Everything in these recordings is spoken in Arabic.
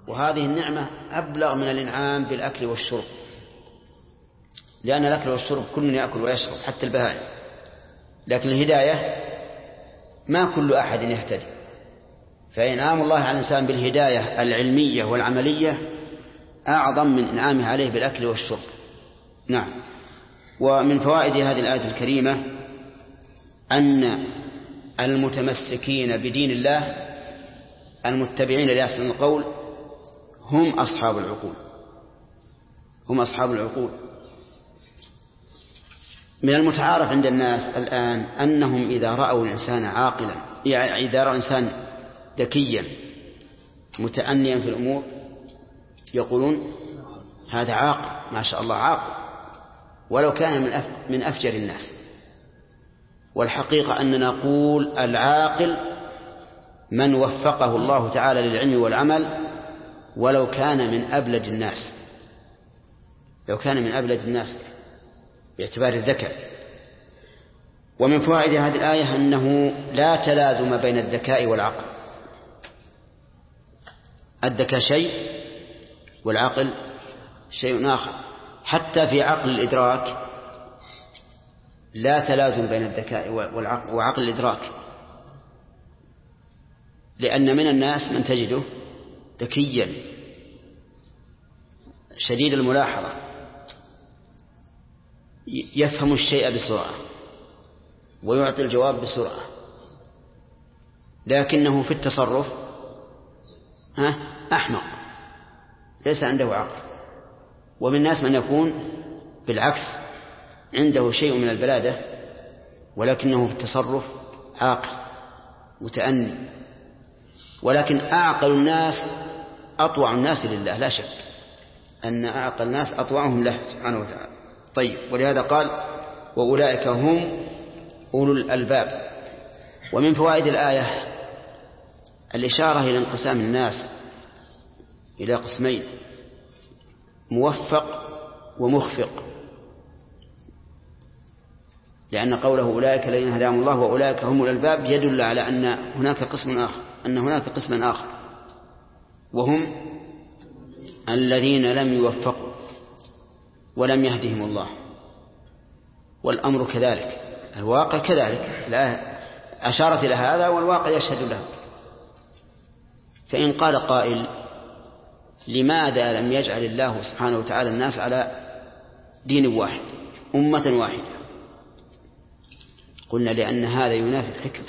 وهذه النعمة أبلغ من الإنعام بالأكل والشرب، لأن الأكل والشرب كل يأكل ويشرب حتى البهائم، لكن الهداية ما كل أحد يهتدي، فإنعام الله على الإنسان بالهداية العلمية والعملية أعظم من إنعامه عليه بالأكل والشرب. نعم. ومن فوائد هذه الآية الكريمة أن المتمسكين بدين الله المتبعين لأحسن القول هم أصحاب العقول، هم أصحاب العقول. من المتعارف عند الناس الآن أنهم إذا رأوا الإنسان عاقلا، يعني إذا رأوا إنسان ذكيا متأنيا في الأمور يقولون هذا عاقل، ما شاء الله عاقل، ولو كان من أفجر الناس. والحقيقة أننا نقول العاقل من وفقه الله تعالى للعلم والعمل ولو كان من أبلد الناس، لو كان من أبلد الناس باعتبار الذكاء. ومن فوائد هذه الآية أنه لا تلازم بين الذكاء والعقل، الذكاء شيء والعقل شيء آخر. حتى في عقل الإدراك لا تلازم بين الذكاء وعقل الإدراك، لأن من الناس من تجده ذكيا شديد الملاحظة يفهم الشيء بسرعة ويعطي الجواب بسرعة، لكنه في التصرف أحمق ليس عنده عقل. ومن الناس من يكون بالعكس عنده شيء من البلادة ولكنه في التصرف عاقل متأني. ولكن أعقل الناس أطوع الناس لله، لا شك أن أعقل الناس أطوعهم له سبحانه وتعالى. طيب، ولهذا قال وأولئك هم أولو الألباب. ومن فوائد الآية الإشارة إلى انقسام الناس إلى قسمين، موفق ومخفق، لأن قوله أولئك الذين هداهم الله وأولئك هم الألباب يدل على أن هناك قسما آخر وهم الذين لم يوفقوا ولم يهدهم الله. والأمر كذلك، الواقع كذلك، الآية أشارت إلى هذا والواقع يشهد له. فإن قال قائل لماذا لم يجعل الله سبحانه وتعالى الناس على دين واحد أمة واحدة؟ قلنا لأن هذا ينافي الحكمة.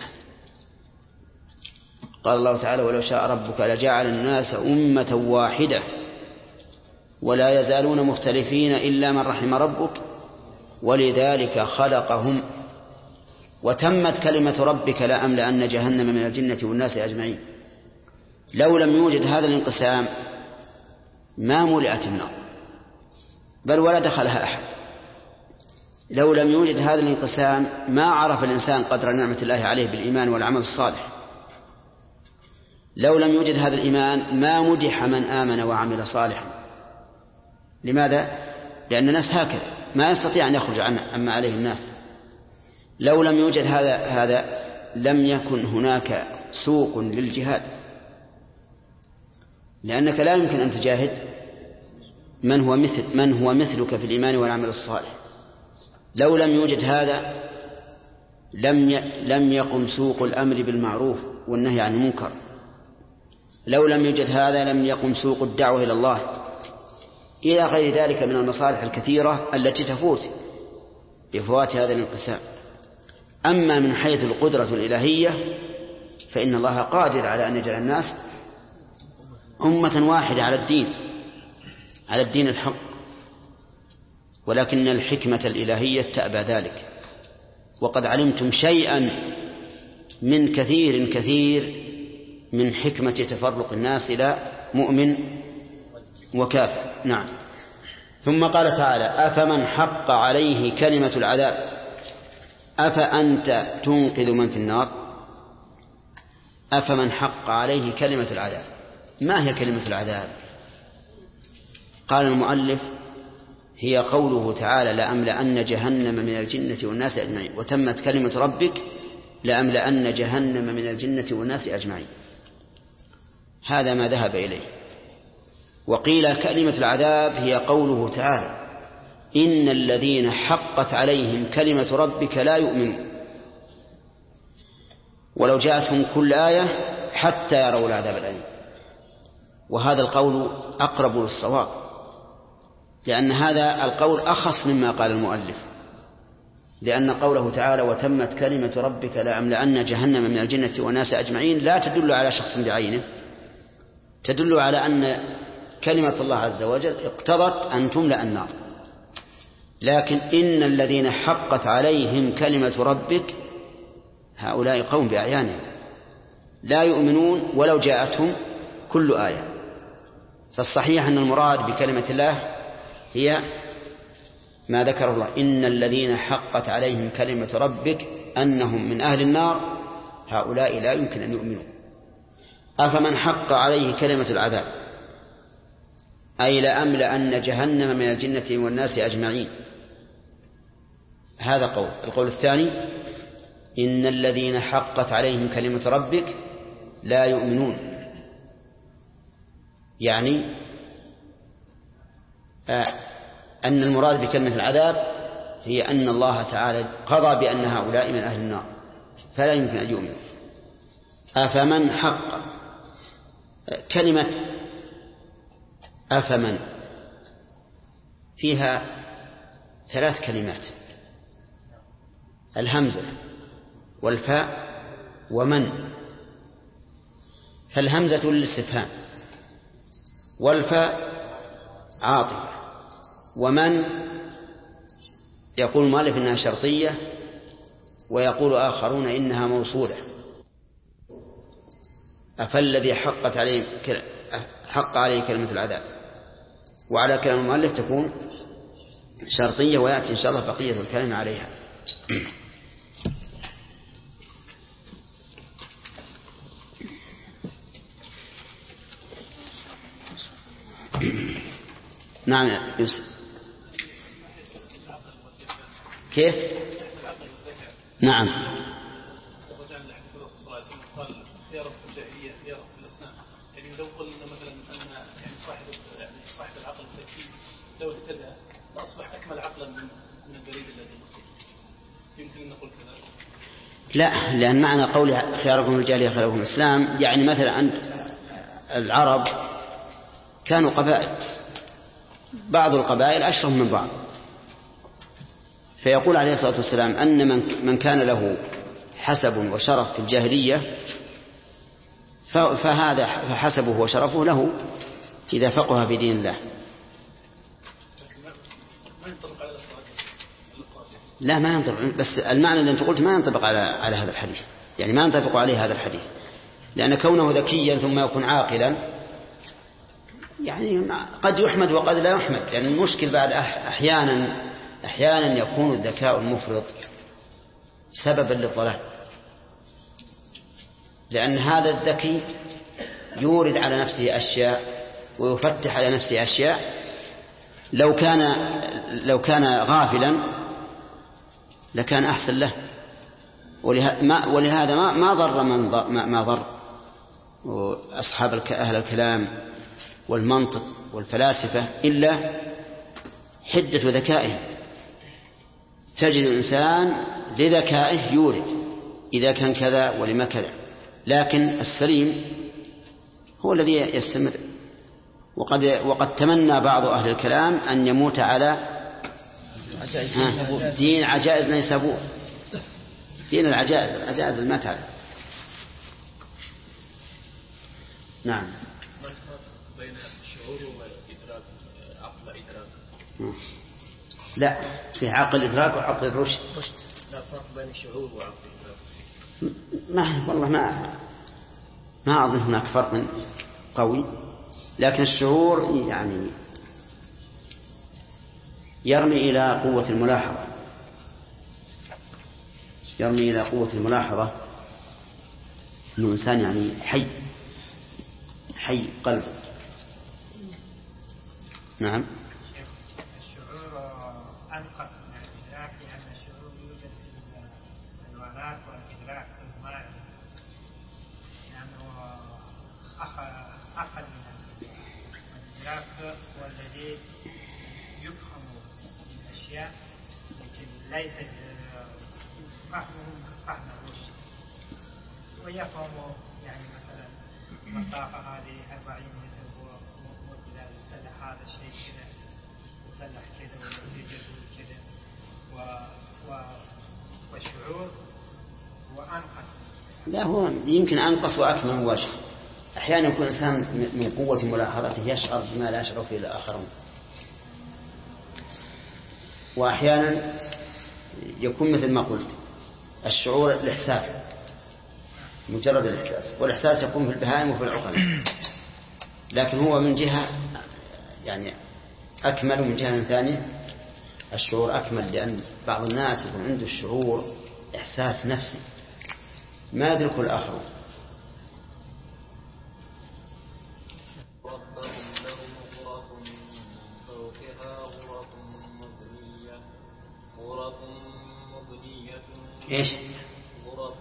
قال الله تعالى ولو شاء ربك لجعل الناس أمة واحدة ولا يزالون مختلفين إلا من رحم ربك ولذلك خلقهم وتمت كلمة ربك لأملأن جهنم من الجنة والناس أجمعين. لو لم يوجد هذا الانقسام ما ملئت النار بل ولا دخلها أحد. لو لم يوجد هذا الانقسام ما عرف الإنسان قدر نعمة الله عليه بالإيمان والعمل الصالح. لو لم يوجد هذا الإيمان ما مدح من آمن وعمل صالحا. لماذا؟ لأن الناس هكذا ما يستطيع أن يخرج عما عليه الناس. لو لم يوجد هذا لم يكن هناك سوق للجهاد، لأنك لا يمكن أن تجاهد من هو مثلك في الإيمان والعمل الصالح. لو لم يوجد هذا لم يقم سوق الأمر بالمعروف والنهي عن المنكر. لو لم يوجد هذا لم يقم سوق الدعوة إلى الله، إلى غير ذلك من المصالح الكثيرة التي تفوت بفوات هذا الانقسام. أما من حيث القدرة الإلهية فإن الله قادر على أن يجعل الناس أمة واحدة على الدين الحق، ولكن الحكمة الإلهية تأبى ذلك. وقد علمتم شيئا من كثير من حكمة تفرق الناس إلى مؤمن وكافر. نعم. ثم قال تعالى أفمن حق عليه كلمة العذاب أفأنت تنقذ من في النار. أفمن حق عليه كلمة العذاب، ما هي كلمة العذاب؟ قال المؤلف هي قوله تعالى لأملأن جهنم من الجنة والناس أجمعين وتمت كلمة ربك لأملأن جهنم من الجنة والناس أجمعين. هذا ما ذهب إليه وقيل كلمة العذاب هي قوله تعالى إن الذين حقت عليهم كلمة ربك لا يؤمنون ولو جاءتهم كل آية حتى يروا العذاب الأليم. وهذا القول أقرب للصواب، لأن هذا القول أخص مما قال المؤلف، لأن قوله تعالى وتمت كلمة ربك لأملأن جهنم من الجنة والناس أجمعين لا تدل على شخص بعينه، تدل على أن كلمة الله عز وجل اقتضت أن تملأ النار. لكن إن الذين حقت عليهم كلمة ربك هؤلاء قوم بأعيانهم لا يؤمنون ولو جاءتهم كل آية. فالصحيح أن المراد بكلمة الله هي ما ذكره الله إن الذين حقت عليهم كلمة ربك أنهم من أهل النار هؤلاء لا يمكن أن يؤمنوا. أفمن حق عليه كلمة العذاب أي لأملأن جهنم من الجنة والناس أجمعين، هذا قول. القول الثاني إن الذين حقت عليهم كلمة ربك لا يؤمنون، يعني أن المراد بكلمة العذاب هي أن الله تعالى قضى بأن هؤلاء من أهل النار فلا يمكن أن يؤمنوا. أفمن حق كلمة أفمن فيها 3 كلمات، الهمزة والفاء ومن، فالهمزة للاستفهام والفاء عاطفة، ومن يقول المؤلف إنها شرطية ويقول آخرون إنها موصولة. أفالذي حق عليه كلمة العذاب، وعلى كلام المؤلف تكون شرطية، ويأتي إن شاء الله بقية الكلام عليها. نعم يا يوسف. كيف؟ نعم. يعني لو قلنا مثلا أن يعني صاحب العقل الذكي لو اهتدى فأصبح أكمل عقلا من البريد الذي يمكن أن نقول كذلك. لا، لأن معنى قول خياركم الرجال خياركم الإسلام يعني مثلا أن العرب كانوا قبائل، بعض القبائل أشرف من بعض، فيقول عليه الصلاة والسلام أن من كان له حسب وشرف في الجاهلية فهذا فحسبه وشرفه له إذا فقه في دين الله. لا ما ينطبق، بس المعنى اللي أنت قلت ما ينطبق على هذا الحديث، يعني ما ينطبق عليه هذا الحديث، لأن كونه ذكيا ثم يكون عاقلا يعني قد يحمد وقد لا يحمد، يعني المشكل بعد أحيانا يكون الذكاء المفرط سببا للضلال، لأن هذا الذكي يورد على نفسه أشياء ويفتح على نفسه أشياء لو كان غافلا لكان أحسن له. ولهذا ما ضر ما ضر أصحاب أهل الكلام والمنطق والفلاسفة إلا حدة ذكائهم. تجد الإنسان لذكائه يورد إذا كان كذا ولما كذا، لكن السليم هو الذي يستمر. وقد تمنى بعض أهل الكلام أن يموت على دين عجائز نيسابور، دين العجائز ما تعرف. نعم. ما الفرق بين الشعور والإدراك؟ عقل إدراك؟ لا، في عقل إدراك وعقل الرشد. لا فرق بين الشعور وعقل الإدراك. والله ما أظن هناك فرق قوي، لكن الشعور يعني يرمي إلى قوة الملاحظة، إنه إنسان يعني حي قلب. نعم. الشعور أنقص من الإدراك، لأن الشعور يوجد في الولاء والإدراك في الماء، لأنه أقل من الإدراك ليس فهم الرشد ويفهم يعني مثلا مسافة هذه 40 متر وكذا يصلح هذا الشيء كذا يصلح كذا والنتيجة كذا والشعور وأنقص. لا هو يمكن أنقص وأكمل مباشر. أحيانا يكون الإنسان من قوة ملاحظته يشعر بما لا يشعر فيه الآخرون، وأحيانا يكون مثل ما قلت الشعور الإحساس مجرد الإحساس، والإحساس يكون في البهائم وفي العقل، لكن هو من جهة يعني أكمل، ومن جهة ثانية الشعور أكمل، لأن بعض الناس يكون عنده الشعور إحساس نفسي ما يدركه الآخرون. إيش؟ غرف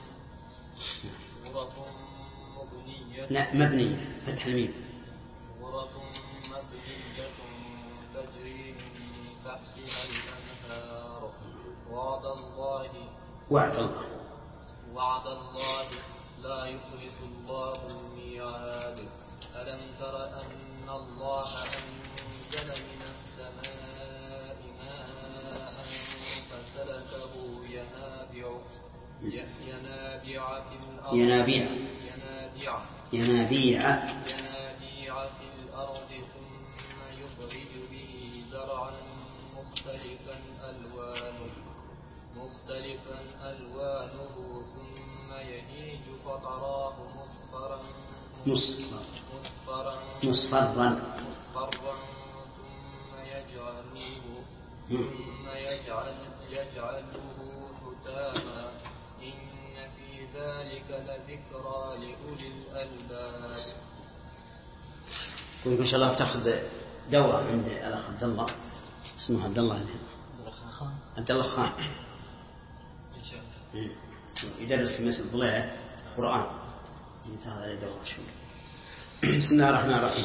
مبنية. لا مبنية فتح الميم. غرف مبنية تجري من تحتها الأنهار. وعد الله لا يخلف الله الميعاد. ألم تر أن الله أنزل من السماء ماء فسلكه ينابيع في الأرض ثم يخرج به زرعا مختلفا ألوانه ثم يهيج فتراه مصفرا ثم يجعله حتاما. إن في ذلك لذكرى لأولي الألباب. كنت إن شاء الله تأخذ دورة عند الأخ عبد الله، اسمه عبد الله خان، يدرس في مسجد ضليعة القرآن. هذا دورة شو. بسم الله الرحمن الرحيم.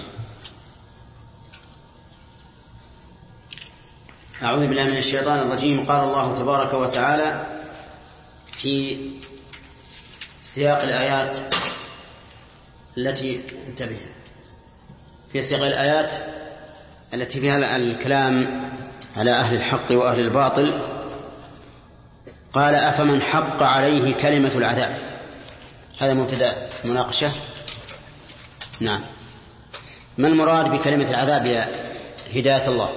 أعوذ بالله من الشيطان الرجيم. قال الله تبارك وتعالى في سياق الآيات التي انتبه في سياق الآيات التي فيها الكلام على أهل الحق وأهل الباطل، قال أفمن حق عليه كلمة العذاب. هذا مبتدأ مناقشة. نعم. ما المراد بكلمة العذاب يا هداية الله؟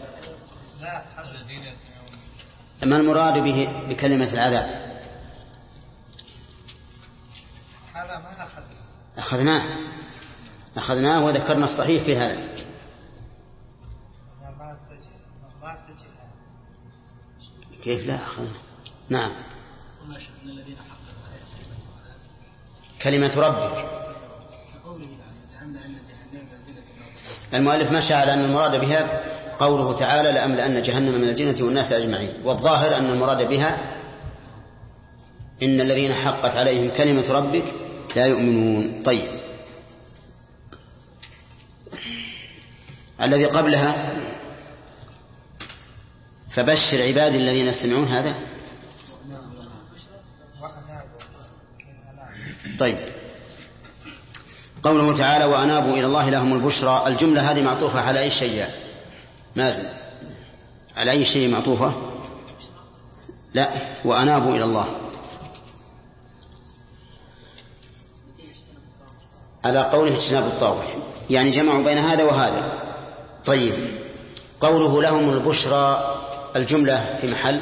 ما المراد بكلمة العذاب؟ هذا ما أخذناه وذكرنا الصحيح في هذا. كيف لا أخذنا؟ نعم. كلمة ربك. المؤلف مشى على أن المراد بها قوله تعالى لأملأن جهنم من الجنة والناس أجمعين، والظاهر أن المراد بها إن الذين حقت عليهم كلمة ربك لا يؤمنون. طيب، الذي قبلها فبشر عبادي الذين يستمعون هذا. طيب، قوله تعالى وأنابوا إلى الله لهم البشرى، الجملة هذه معطوفة على أي شيء؟ مازن على أي شيء معطوفة؟ لا، وأنابوا إلى الله على قوله اجتناب الطاغوت، يعني جمعوا بين هذا وهذا. طيب، قوله لهم البشرى الجملة في محل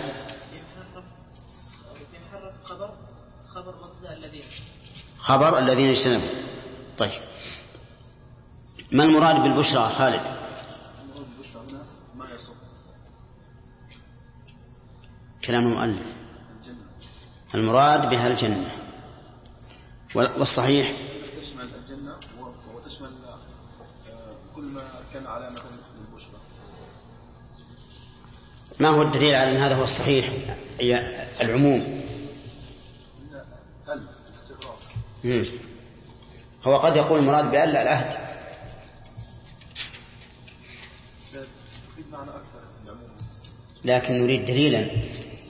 خبر الذين اجتنبوا. طيب، ما المراد بالبشرى خالد؟ كلام المؤلف المراد بها الجنة، والصحيح تشمل الجنة وتشمل كل ما كان علامة للبشرى. ما هو الدليل على أن هذا هو الصحيح؟ هي العموم. هو قد يقول المراد بألا العهد، لكن نريد دليلا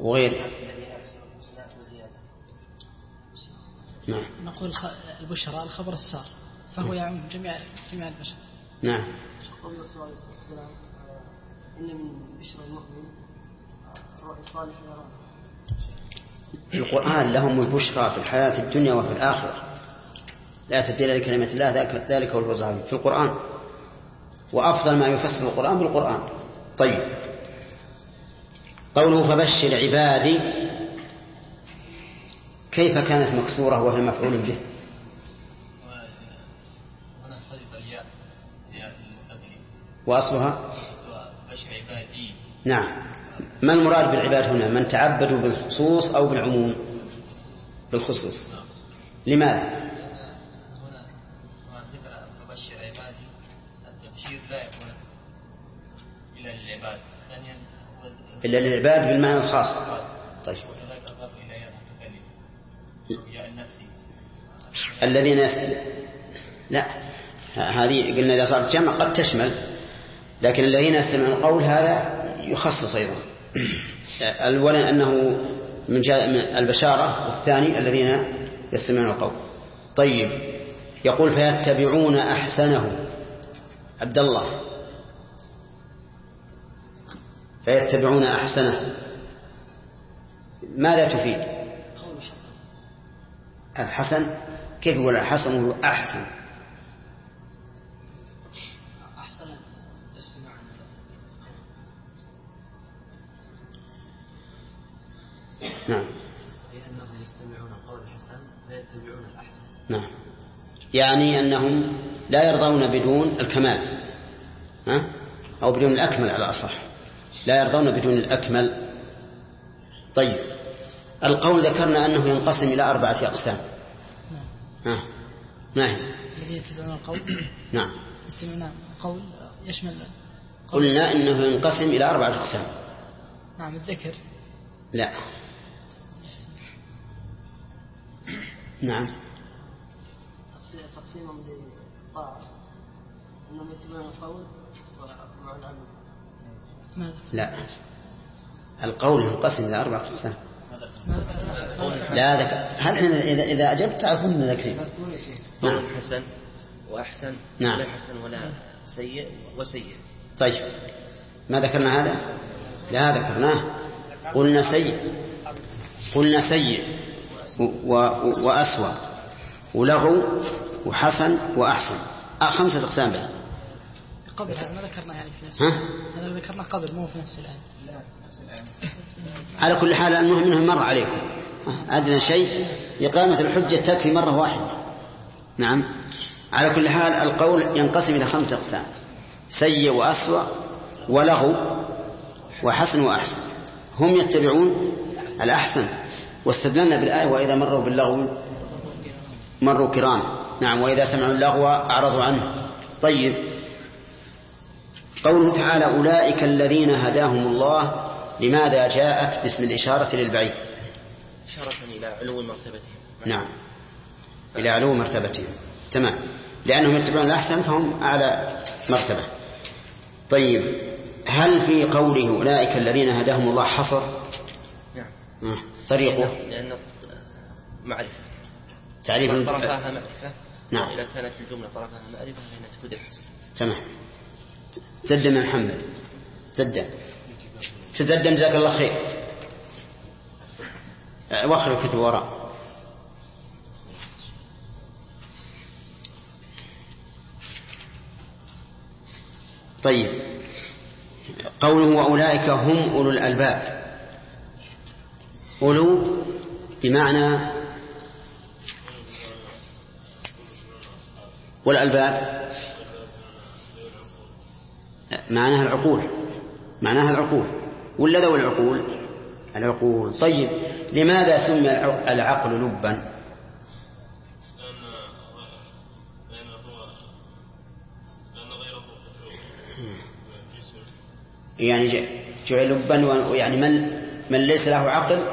وغير. نعم. نقول البشرى الخبر السار فهو يعم جميع البشر. نعم. قول الله صلى الله عليه وسلم إن من بشرى المؤمن رؤيا صالح يراه. القرآن لهم البشرى في الحياة الدنيا وفي الآخرة، لا تبديل لكلمة الله، ذلك هو الفوز العظيم في القرآن، وأفضل ما يفسر القرآن بالقرآن. طيب، قوله فبشر عبادي كيف كانت مكسورة وهي مفعول به؟ وأصلها نعم. ما المراد بالعباد هنا؟ من تعبدوا بالخصوص أو بالعموم؟ بالخصوص. لماذا؟ هنا ذكر فبشر عبادي، التبشير لا يكون إلا للعباد، ثانيا إلا للعباد بالمعنى الخاص. طيب، وكذلك أضاف إلى يا المتكلم يا النفسي الذين لا، هذه قلنا إذا صارت جمع قد تشمل، لكن الذين يستمعون القول هذا يخصص أيضا. الأول أنه من البشارة، والثاني الذين يستمعون القول. طيب، يقول فيتبعون أحسنه. عبد الله، فيتبعون أحسنه ماذا تفيد؟ قول حسن. الحسن كيف يقول الحسن هو أحسن؟ أحسن الاستماع. نعم. لأنهم يستمعون قول الحسن فيتبعون الأحسن. نعم، يعني أنهم لا يرضون بدون الكمال، أو بدون الأكمل على أصح، لا يرضون بدون الأكمل. طيب، القول ذكرنا أنه ينقسم إلى 4 أقسام. نعم. الذين يتبعون القول. نعم. يستمعون قول يشمل. قلنا إنه ينقسم إلى 4 أقسام. نعم. الذكر. لا. نعم. تقسيمهم للطاعة أنهم يتبعون القول ومع العمل. لا، القول ينقسم إلى 4 أقسام. لا ذكر. هل إذا أجبت تعرفون من ذكرين؟ نعم. حسن وأحسن. نعم. لا حسن ولا سيء وسيء. طيب، ما ذكرنا هذا؟ لا ذكرناه. قلنا سيء وأسوأ ولغو وحسن وأحسن، 5 أقسام بها. قبل هذا ما ذكرنا يعني في نفس هذا ذكرنا قبل، مو في نفس الآية. على كل حال المهم منهم مر عليكم، أدنى شيء إقامة الحجة تكفي مرة واحدة. نعم. على كل حال القول ينقسم إلى 5 أقسام: سيء وأسوأ ولغو وحسن وأحسن. هم يتبعون الأحسن، واستدلنا بالآية وإذا مروا باللغو مروا كرام. نعم. وإذا سمعوا اللغو أعرضوا عنه. طيب، قوله تعالى أولئك الذين هداهم الله، لماذا جاءت باسم الإشارة للبعيد؟ إشارة إلى علو مرتبتهم. نعم، إلى علو مرتبتهم. تمام، لأنهم يتبعون الأحسن فهم أعلى مرتبة. طيب، هل في قوله أولئك الذين هداهم الله حصر؟ نعم. طريقه لأن معرفة تعريف طرفها معرفة. نعم. إذا كانت الجملة طرفها معرفة فإنها تفيد الحصر. تمام. تقدم يا محمد، تقدم جزاك الله خير. وخر الكتب وراء. طيب، قوله وأولئك هم أولو الألباب. أولو بمعنى، والألباب معناها العقول ولا ذوي العقول. طيب، لماذا سمي العقل لبا؟ يعني جعل لبا، يعني من ليس له عقل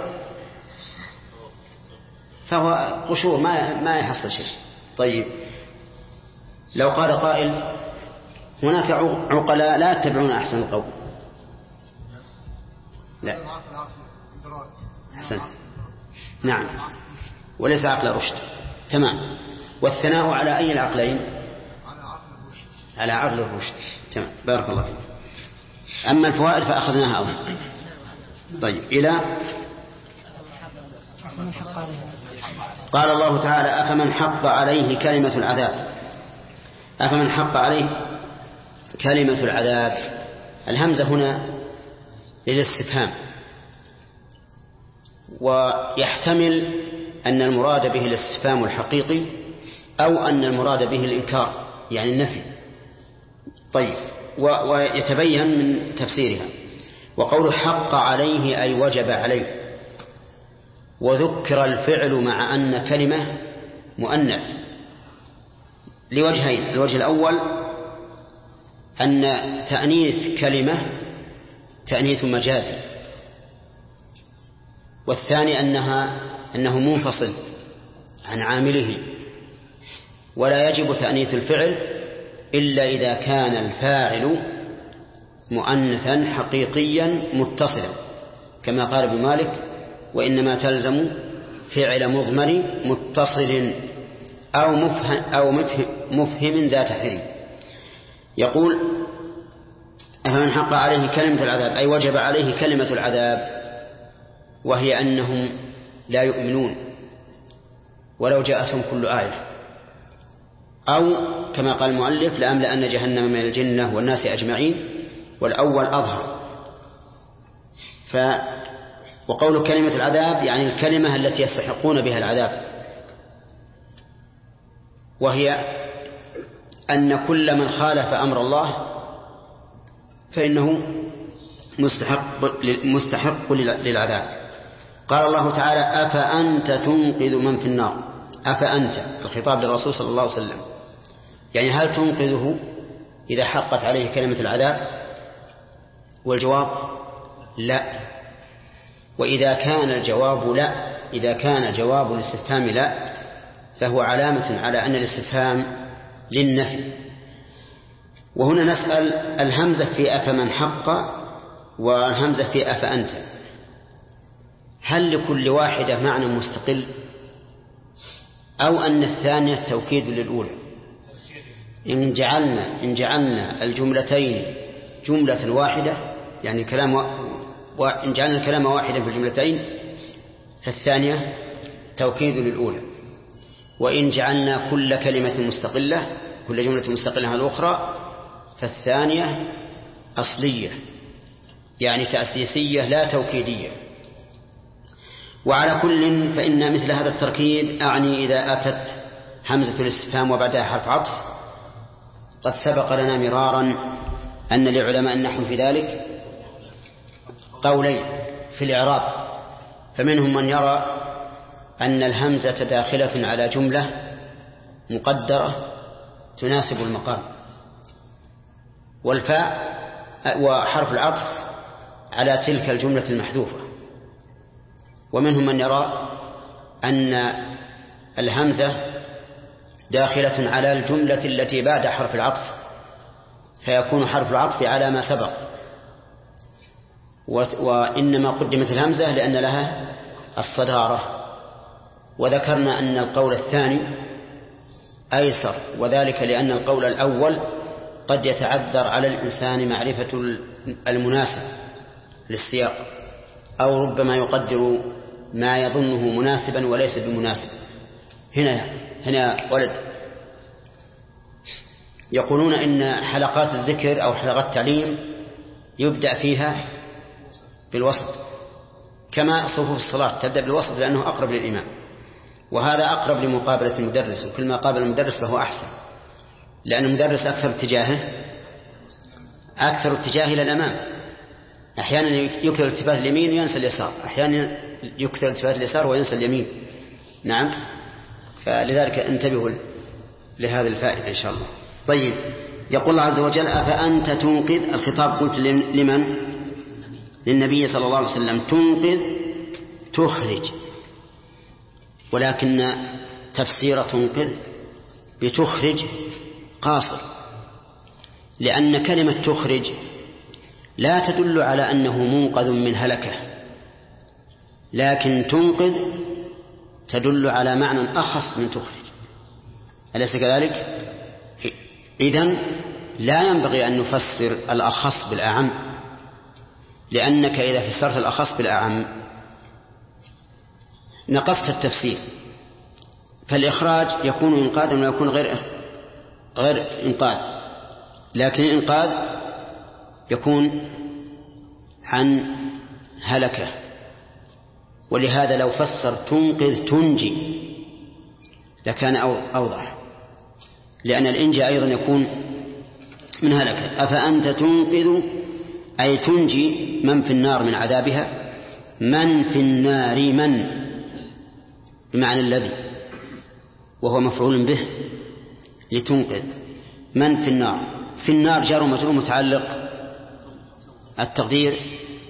فهو قشور ما يحصل شيء. طيب، لو قال قائل هناك عقلاء لا يتبعون أحسن القول، لا حسن. نعم، وليس عقل رشد. تمام. والثناء على أي العقلين؟ على عقل الرشد. تمام، بارك الله فيك. أما الفوائد فأخذناها أولا. طيب، إلى قال الله تعالى: أفمن حق عليه كلمة العذاب. أفمن حق عليه كلمة العذاب، الهمزة هنا للاستفهام، ويحتمل أن المراد به الاستفهام الحقيقي أو أن المراد به الإنكار يعني النفي. طيب، ويتبين من تفسيرها. وقول حق عليه أي وجب عليه، وذكر الفعل مع أن كلمة مؤنث لوجهين: الوجه الأول أن تأنيث كلمة تأنيث مجازي، والثاني أنه منفصل عن عامله، ولا يجب تأنيث الفعل إلا إذا كان الفاعل مؤنثا حقيقيا متصلا، كما قال ابن مالك: وإنما تلزم فعل مضمر متصل أو مفهم ذات حري. يقول: أفمن حق عليه كلمة العذاب أي وجب عليه كلمة العذاب، وهي أنهم لا يؤمنون ولو جاءتهم كل آية، أو كما قال المؤلف: لأملأن جهنم من الجنة والناس أجمعين، والأول أظهر. وقول كلمة العذاب يعني الكلمة التي يستحقون بها العذاب، وهي أن كل من خالف أمر الله فإنه مستحق للعذاب. قال الله تعالى: أفأنت تنقذ من في النار. أفأنت، الخطاب للرسول صلى الله عليه وسلم، يعني هل تنقذه إذا حقت عليه كلمة العذاب؟ والجواب لا. وإذا كان الجواب لا، إذا كان جواب الاستفهام لا، فهو علامة على أن الاستفهام للنفي. وهنا نسأل: الهمزة في أفمن حق والهمزة في أفأنت، هل لكل واحدة معنى مستقل، أو أن الثانية توكيد للأولى؟ إن جعلنا الجملتين جملة واحدة، يعني إن جعلنا الكلام واحدا في الجملتين فالثانية توكيد للأولى، وإن جعلنا كل كلمة مستقلة، كل جملة مستقلة عن الأخرى، فالثانية أصلية يعني تأسيسية لا توكيدية. وعلى كل فإن مثل هذا التركيب أعني إذا أتت همزة الاستفهام وبعدها حرف عطف. قد سبق لنا مرارا أن لعلماء النحو في ذلك قولين في الإعراب، فمنهم من يرى أن الهمزة داخلة على جملة مقدرة تناسب المقام، والفاء وحرف العطف على تلك الجملة المحذوفة، ومنهم من يرى أن الهمزة داخلة على الجملة التي بعد حرف العطف، فيكون حرف العطف على ما سبق، وإنما قدمت الهمزة لأن لها الصدارة. وذكرنا أن القول الثاني أيسر، وذلك لأن القول الأول قد يتعذر على الإنسان معرفة المناسب للسياق، أو ربما يقدر ما يظنه مناسبا وليس بمناسب. هنا ولد يقولون إن حلقات الذكر أو حلقات التعليم يبدأ فيها بالوسط، كما صفوف الصلاة تبدأ بالوسط لأنه أقرب للإمام، وهذا أقرب لمقابلة المدرس، وكل ما قابل المدرس فهو أحسن، لأن المدرس أكثر اتجاه إلى الأمام. أحيانا يكثر التفات اليمين وينسى اليسار، أحيانا يكثر التفات اليسار وينسى اليمين. نعم، فلذلك انتبهوا لهذه الفائدة إن شاء الله. طيب، يقول الله عز وجل: أفأنت تنقذ. الخطاب قلت لمن؟ للنبي صلى الله عليه وسلم. تنقذ تخرج، ولكن تفسير تنقذ بتخرج قاصر، لأن كلمة تخرج لا تدل على أنه منقذ من هلكة، لكن تنقذ تدل على معنى أخص من تخرج، أليس كذلك؟ إذن لا ينبغي أن نفسر الأخص بالأعم، لأنك إذا فسرت الأخص بالأعم نقصت التفسير، فالإخراج يكون إنقاذا ويكون غير إنقاذ، لكن الإنقاذ يكون عن هلكة. ولهذا لو فسر تنقذ تنجي لكان أوضح، لأن الإنجاء أيضا يكون من هلكة. أفأنت تنقذ أي تنجي من في النار من عذابها، من في النار من بمعنى الذي، وهو مفعول به لتنقذ من في النار. في النار جار ومجرور متعلق التقدير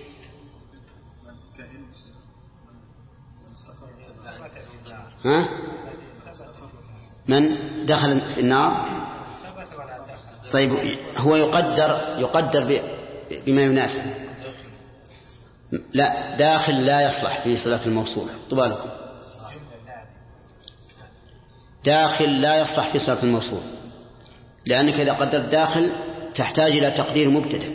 من دخل في النار. طيب هو يقدر بما يناسب. لا، داخل لا يصلح في صلة الموصولة، طبالكم داخل لا يصلح في صلة الموصول، لأنك إذا قدرت داخل تحتاج إلى تقدير مبتدأ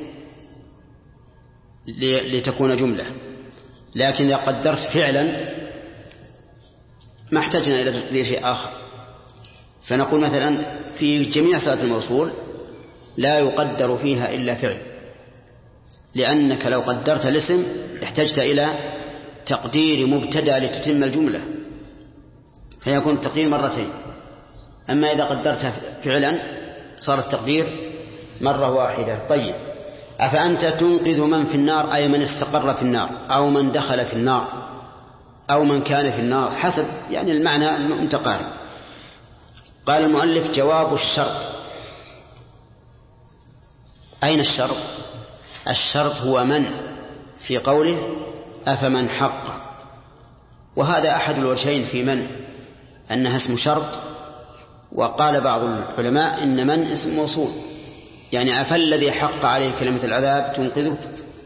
لتكون جملة، لكن إذا قدرت فعلا ما احتاجنا إلى تقدير شيء آخر. فنقول مثلا في جميع صلة الموصول لا يقدر فيها إلا فعل، لأنك لو قدرت الاسم احتجت إلى تقدير مبتدأ لتتم الجملة، فيكون التقدير مرتين. أما إذا قدرتها فعلا صار التقدير مرة واحدة. طيب، أفأنت تنقذ من في النار أي من استقر في النار أو من دخل في النار أو من كان في النار، حسب يعني المعنى متقارب. قال المؤلف جواب الشرط. أين الشرط؟ الشرط هو من في قوله أفمن حق، وهذا أحد الوجهين في من أنها اسم شرط، وقال بعض العلماء إن من اسم موصول، يعني أفالذي حق عليه كلمة العذاب تنقذه.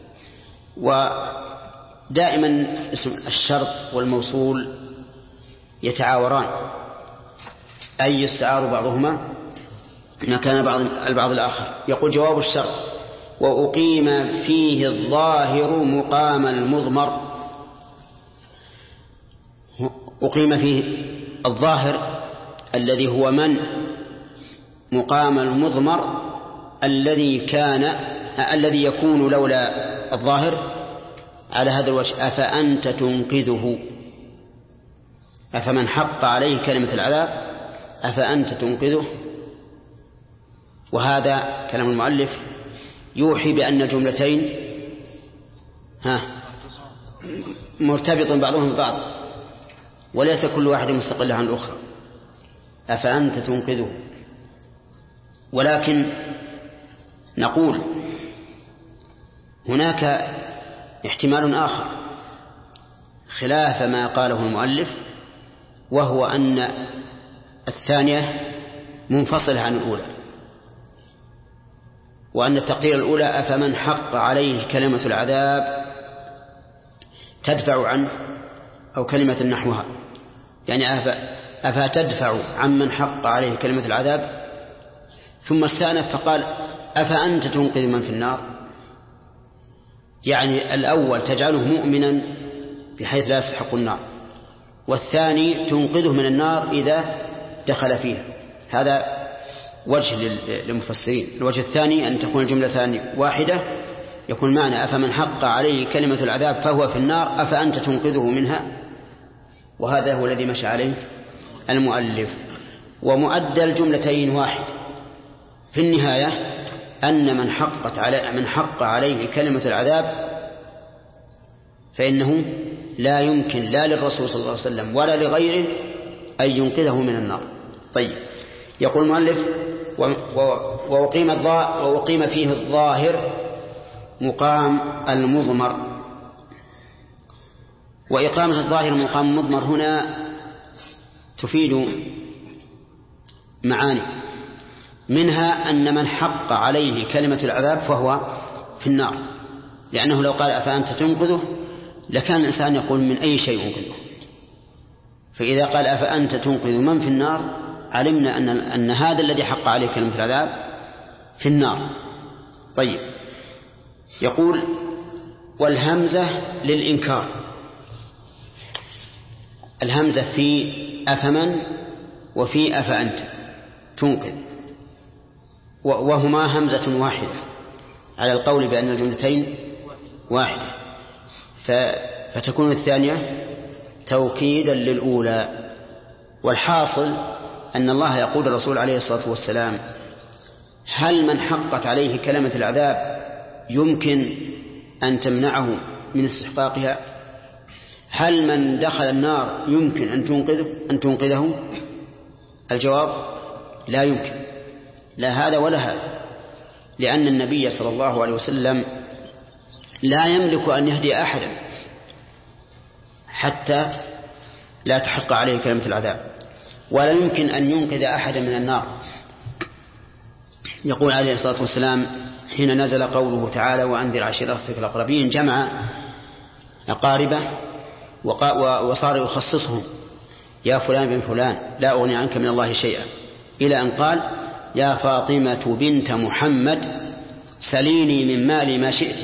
ودائما اسم الشرط والموصول يتعاوران، أي يستعار بعضهما مكان البعض الآخر. يقول جواب الشرط وأقيم فيه الظاهر مقام المضمر. أقيم فيه الظاهر الذي هو من مقام المضمر الذي يكون لولا الظاهر على هذا الوجه. أفأنت تنقذه، أفمن حق عليه كلمة العذاب أفأنت تنقذه. وهذا كلام المؤلف يوحي بأن جملتين مرتبط بعضهم ببعض، وليس كل واحد مستقل عن الأخرى. أفأنت تنقذه. ولكن نقول هناك احتمال آخر خلاف ما قاله المؤلف، وهو أن الثانية منفصلة عن الأولى، وأن التقدير الأولى أفمن حق عليه كلمة العذاب تدفع عنه، أو كلمة نحوها، يعني أفتدفع عن من حق عليه كلمة العذاب. ثم استأنف فقال أفأنت تنقذ من في النار، يعني الأول تجعله مؤمنا بحيث لا يستحق النار، والثاني تنقذه من النار إذا دخل فيها. هذا وجه للمفسرين. الوجه الثاني أن تكون الجملة ثانية واحدة، يكون معنى أفمن حق عليه كلمة العذاب فهو في النار أفأنت تنقذه منها، وهذا هو الذي مشى عليه المؤلف. ومؤدى الجملتين واحد في النهاية، أن من حق عليه كلمة العذاب فإنه لا يمكن لا للرسول صلى الله عليه وسلم ولا لغيره أن ينقذه من النار. طيب، يقول المؤلف وأقيم فيه الظاهر مقام المضمر. وإقامة الظاهر مقام المضمر هنا تفيد معاني، منها أن من حق عليه كلمة العذاب فهو في النار، لأنه لو قال أفأنت تنقذه لكان الإنسان يقول من أي شيء أنقذه. فإذا قال أفأنت تنقذ من في النار علمنا أن هذا الذي حق عليه كلمة العذاب في النار. طيب، يقول والهمزة للإنكار، الهمزة في أفمن وفي أفأنت تنقذ، وهما همزة واحدة على القول بأن الجملتين واحدة، فتكون الثانية توكيدا للأولى. والحاصل أن الله يقول الرسول عليه الصلاة والسلام هل من حقت عليه كلمة العذاب يمكن أن تمنعه من استحقاقها؟ هل من دخل النار يمكن أن تنقذه؟ الجواب لا يمكن، لا هذا ولا هذا، لأن النبي صلى الله عليه وسلم لا يملك أن يهدي أحدا حتى لا تحق عليه كلمة العذاب، ولا يمكن أن ينقذ أحدا من النار. يقول عليه الصلاة والسلام حين نزل قوله تعالى وأنذر عشيرتك الأقربين جمع أقاربه وصار يخصصهم يا فلان بن فلان لا أغني عنك من الله شيئا، إلى أن قال يا فاطمة بنت محمد سليني من مالي ما شئت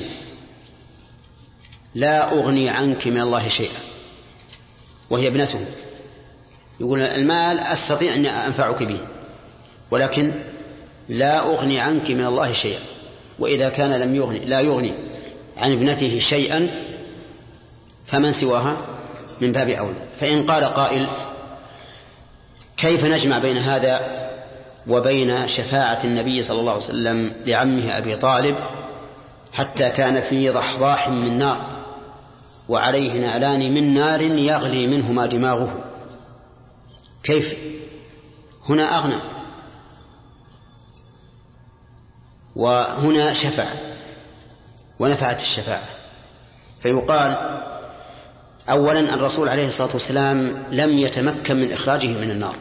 لا أغني عنك من الله شيئا، وهي ابنته. يقول المال أستطيع أن أنفعك به ولكن لا أغني عنك من الله شيئا، وإذا كان لا يغني عن ابنته شيئا فمن سواها من باب أولى. فإن قال قائل كيف نجمع بين هذا وبين شفاعة النبي صلى الله عليه وسلم لعمه أبي طالب حتى كان في ضحضاح من نار وعليه نعلان من نار يغلي منهما دماغه؟ كيف؟ هنا أغنى وهنا شفع ونفعت الشفاعة. فيقال أولا الرسول عليه الصلاة والسلام لم يتمكن من إخراجه من النار،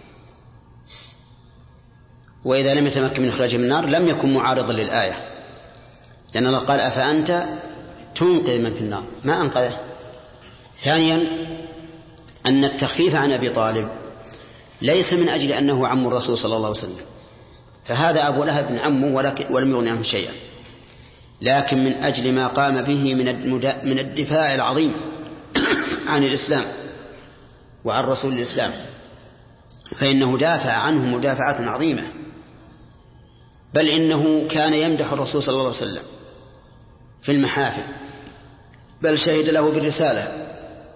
وإذا لم يتمكن من إخراجه من النار لم يكن معارضا للآية، لأن الله قال أفأنت تنقذ من في النار ما أنقذه. ثانيا أن التخفيف عن أبي طالب ليس من أجل أنه عم الرسول صلى الله عليه وسلم، فهذا أبو لهب بن عمه ولم يغن عنه شيئا، لكن من أجل ما قام به من الدفاع العظيم عن الإسلام وعن رسول الإسلام، فإنه دافع عنه مدافعة عظيمة، بل إنه كان يمدح الرسول صلى الله عليه وسلم في المحافل، بل شهد له بالرسالة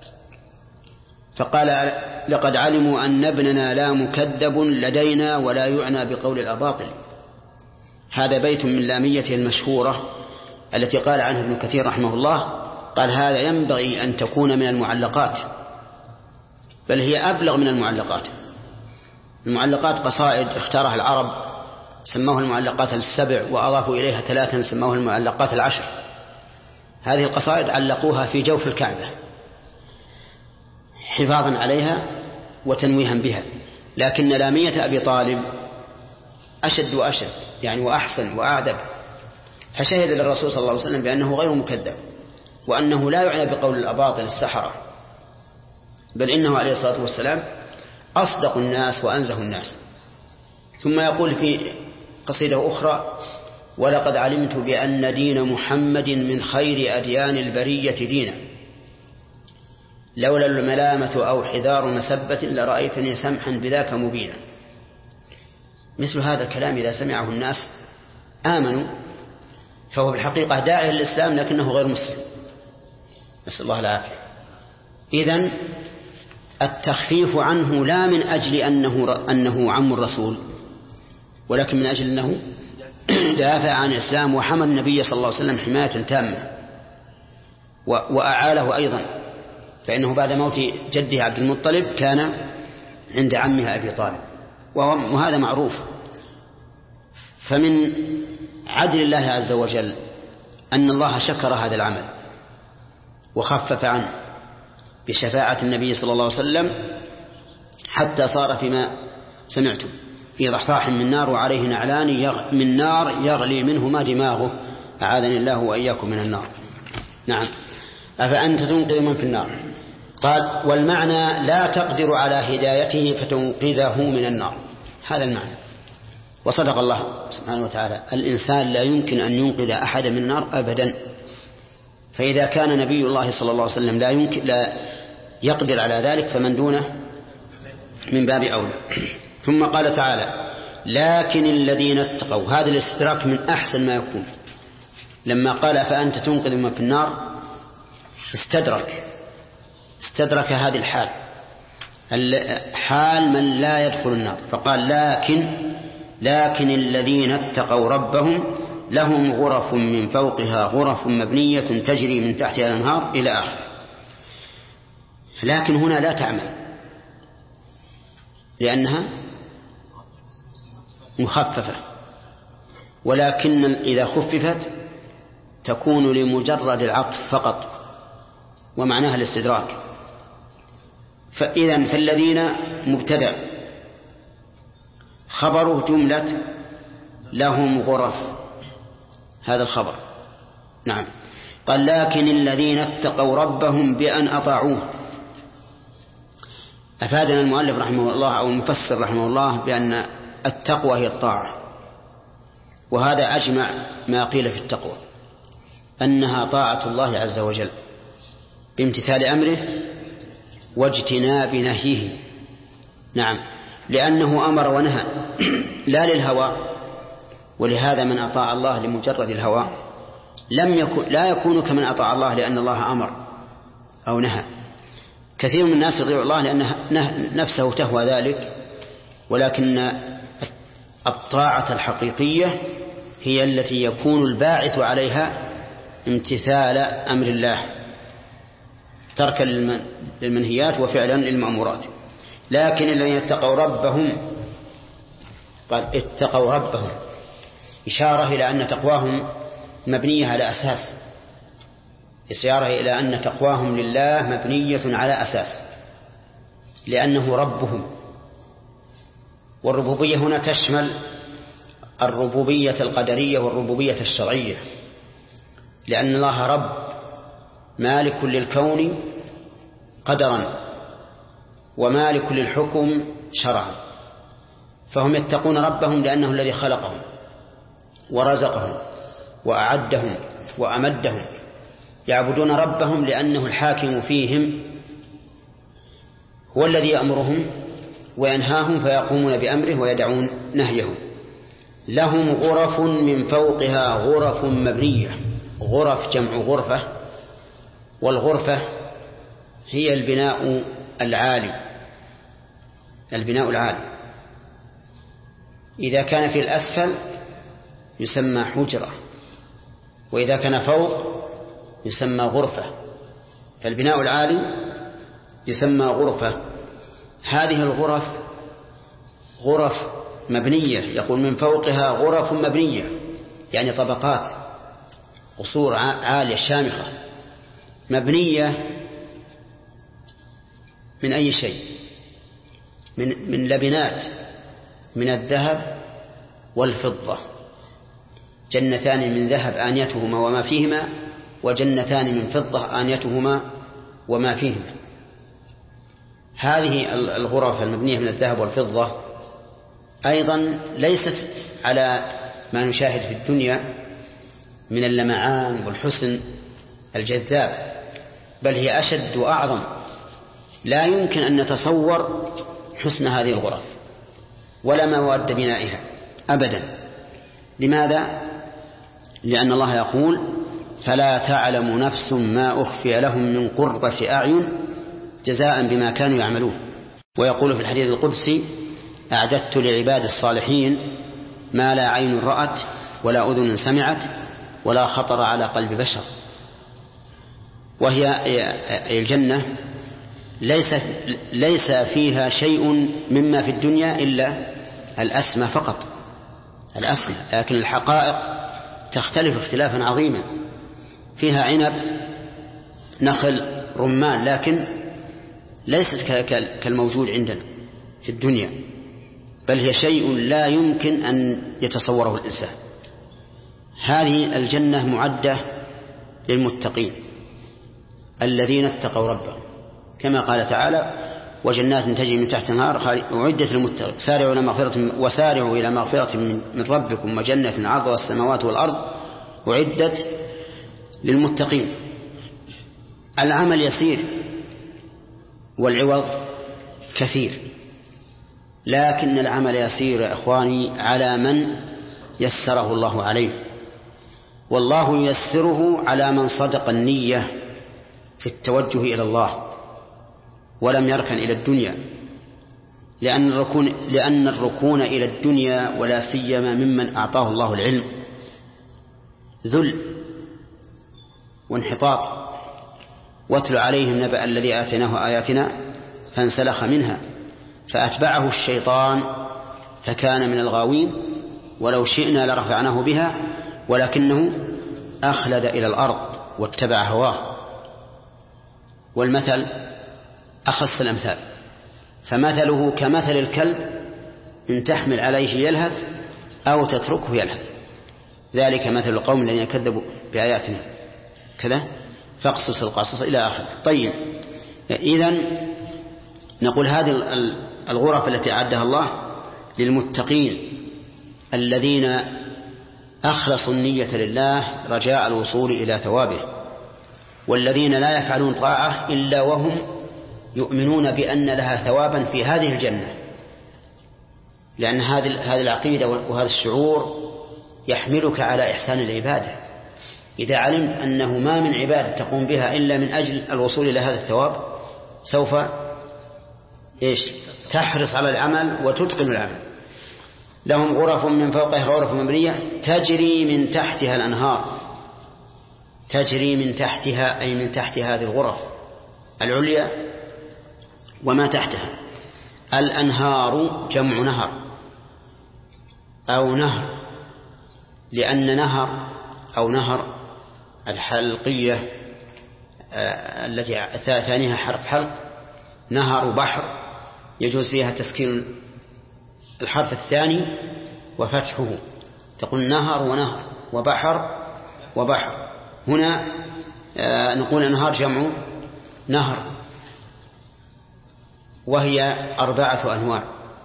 فقال لقد علموا أن ابننا لا مكذب لدينا ولا يعنى بقول الأباطل. هذا بيت من لاميته المشهورة التي قال عنها ابن كثير رحمه الله، قال هذا ينبغي أن تكون من المعلقات، بل هي أبلغ من المعلقات. المعلقات قصائد اختارها العرب سموها المعلقات 7 وأضافوا إليها 3 سموها المعلقات 10. هذه القصائد علقوها في جوف الكعبة حفاظا عليها وتنويها بها، لكن لامية أبي طالب أشد وأشد يعني وأحسن وأعذب، فشهد للرسول صلى الله عليه وسلم بأنه غير مكذب وأنه لا يعنى بقول الأباطل السحرة، بل إنه عليه الصلاة والسلام أصدق الناس وأنزه الناس. ثم يقول في قصيدة أخرى ولقد علمت بأن دين محمد من خير أديان البرية دينا لولا الملامة أو حذار مسبة لرأيتني سمحا بذاك مبينا. مثل هذا الكلام إذا سمعه الناس آمنوا، فهو بالحقيقة داعي للإسلام لكنه غير مسلم، نسأل الله العافية. إذن التخفيف عنه لا من أجل أنه عم الرسول، ولكن من أجل أنه دافع عن الإسلام وحمى النبي صلى الله عليه وسلم حماية تامة وأعاله أيضا، فإنه بعد موت جده عبد المطلب كان عند عمها أبي طالب، وهذا معروف. فمن عدل الله عز وجل أن الله شكر هذا العمل وخفف عنه بشفاعة النبي صلى الله عليه وسلم حتى صار فيما سمعتم في ضحضاح من نار وعليه نعلان من نار يغلي منهما دماغه، أعاذني الله وإياكم من النار. نعم. أفأنت تنقذ من في النار. قال والمعنى لا تقدر على هدايته فتنقذه من النار، هذا المعنى. وصدق الله سبحانه وتعالى، الإنسان لا يمكن أن ينقذ أحد من النار أبدا، فإذا كان نبي الله صلى الله عليه وسلم لا يقدر على ذلك فمن دونه من باب أولى. ثم قال تعالى لكن الذين اتقوا، هذا الاستدراك من أحسن ما يكون. لما قال فأنت تنقذ من في النار استدرك هذه الحال، حال من لا يدخل النار، فقال لكن الذين اتقوا ربهم لهم غرف من فوقها غرف مبنية تجري من تحتها الأنهار إلى آخر. لكن هنا لا تعمل لأنها مخففة، ولكن إذا خففت تكون لمجرد العطف فقط ومعناها الاستدراك. فالذين مبتدأ خبره جملة لهم غرف، هذا الخبر. نعم. قال لكن الذين اتقوا ربهم بأن أطاعوه. أفادنا المؤلف رحمه الله أو المفسر رحمه الله بأن التقوى هي الطاعة، وهذا أجمع ما قيل في التقوى، أنها طاعة الله عز وجل بامتثال أمره واجتناب نهيه. نعم، لأنه أمر ونهى لا للهوى، ولهذا من أطاع الله لمجرد الهوى لا يكون كمن أطاع الله لأن الله أمر أو نهى. كثير من الناس يطيع الله لأن نفسه تهوى ذلك، ولكن الطاعة الحقيقية هي التي يكون الباعث عليها امتثال أمر الله، تركا للمنهيات وفعلا للمأمورات. لكن الذين اتقوا ربهم، قال اتقوا ربهم، إشارة إلى أن تقواهم مبنية على أساس، إشارة إلى أن تقواهم لله مبنية على أساس، لأنه ربهم. والربوبية هنا تشمل الربوبية القدرية والربوبية الشرعية، لأن الله رب مالك للكون قدرا ومالك للحكم شرعا، فهم يتقون ربهم لأنه الذي خلقهم ورزقهم وأعدهم وأمدهم، يعبدون ربهم لأنه الحاكم فيهم، هو الذي يأمرهم وينهاهم فيقومون بأمره ويدعون نهيه. لهم غرف من فوقها غرف مبنية، غرف جمع غرفة، والغرفة هي البناء العالي. إذا كان في الأسفل يسمى حجرة، وإذا كان فوق يسمى غرفة، فالبناء العالي يسمى غرفة. هذه الغرف غرف مبنية، يقول من فوقها غرف مبنية، يعني طبقات، قصور عالية شامخة، مبنية من أي شيء؟ من لبنات من الذهب والفضة، جنتان من ذهب آنيتهما وما فيهما، وجنتان من فضة آنيتهما وما فيهما. هذه الغرف المبنية من الذهب والفضة أيضا ليست على ما نشاهد في الدنيا من اللمعان والحسن الجذاب، بل هي أشد وأعظم. لا يمكن أن نتصور حسن هذه الغرف ولا مواد بنائها أبدا. لماذا؟ لأن الله يقول فلا تعلم نفس ما أخفي لهم من قرة أعين جزاء بما كانوا يعملون. ويقول في الحديث القدسي أعددت لعباد الصالحين ما لا عين رأت ولا أذن سمعت ولا خطر على قلب بشر. وهي الجنة ليس فيها شيء مما في الدنيا إلا الأسمى فقط، الأسمى، لكن الحقائق تختلف اختلافا عظيما. فيها عنب، نخل، رمان، لكن ليست كالموجود عندنا في الدنيا، بل هي شيء لا يمكن أن يتصوره الإنسان. هذه الجنة معدة للمتقين، الذين اتقوا ربهم، كما قال تعالى: وجنات تجري من تحت النهار أعدت للمتقين وسارعوا إلى مغفرة من ربكم وجنة عرضها السماوات والأرض أعدت للمتقين. العمل يسير والعوض كثير، لكن العمل يسير يا إخواني على من يسره الله عليه، والله ييسره على من صدق النية في التوجه إلى الله ولم يركن إلى الدنيا، لأن الركون إلى الدنيا ولا سيما ممن أعطاه الله العلم ذل وانحطاط. واتل عليهم نبأ الذي آتيناه آياتنا فانسلخ منها فأتبعه الشيطان فكان من الغاوين ولو شئنا لرفعناه بها ولكنه أخلد إلى الأرض واتبع هواه. والمثل أخص الأمثال، فمثله كمثل الكلب إن تحمل عليه يلهث أو تتركه يلهث، ذلك مثل القوم الذين كذبوا بآياتنا كذا فاقصص القصص إلى آخره. طيب، إذن نقول هذه الغرف التي أعدها الله للمتقين الذين أخلصوا النية لله رجاء الوصول إلى ثوابه، والذين لا يفعلون طاعة إلا وهم يؤمنون بأن لها ثوابا في هذه الجنة، لأن هذه العقيدة وهذا الشعور يحملك على إحسان العبادة. إذا علمت أنه ما من عبادة تقوم بها إلا من أجل الوصول إلى هذا الثواب سوف تحرص على العمل وتتقن العمل. لهم غرف من فوقها غرف مبنية تجري من تحتها الأنهار، تجري من تحتها أي من تحت هذه الغرف العليا وما تحتها. الأنهار جمع نهر أو نهر، لأن نهر أو نهر الحلقية التي ثانيها حرف حلق، نهر وبحر يجوز فيها تسكين الحرف الثاني وفتحه، تقول نهر ونهر وبحر وبحر. هنا نقول أنهار جمع نهر، وهي 4 أنواع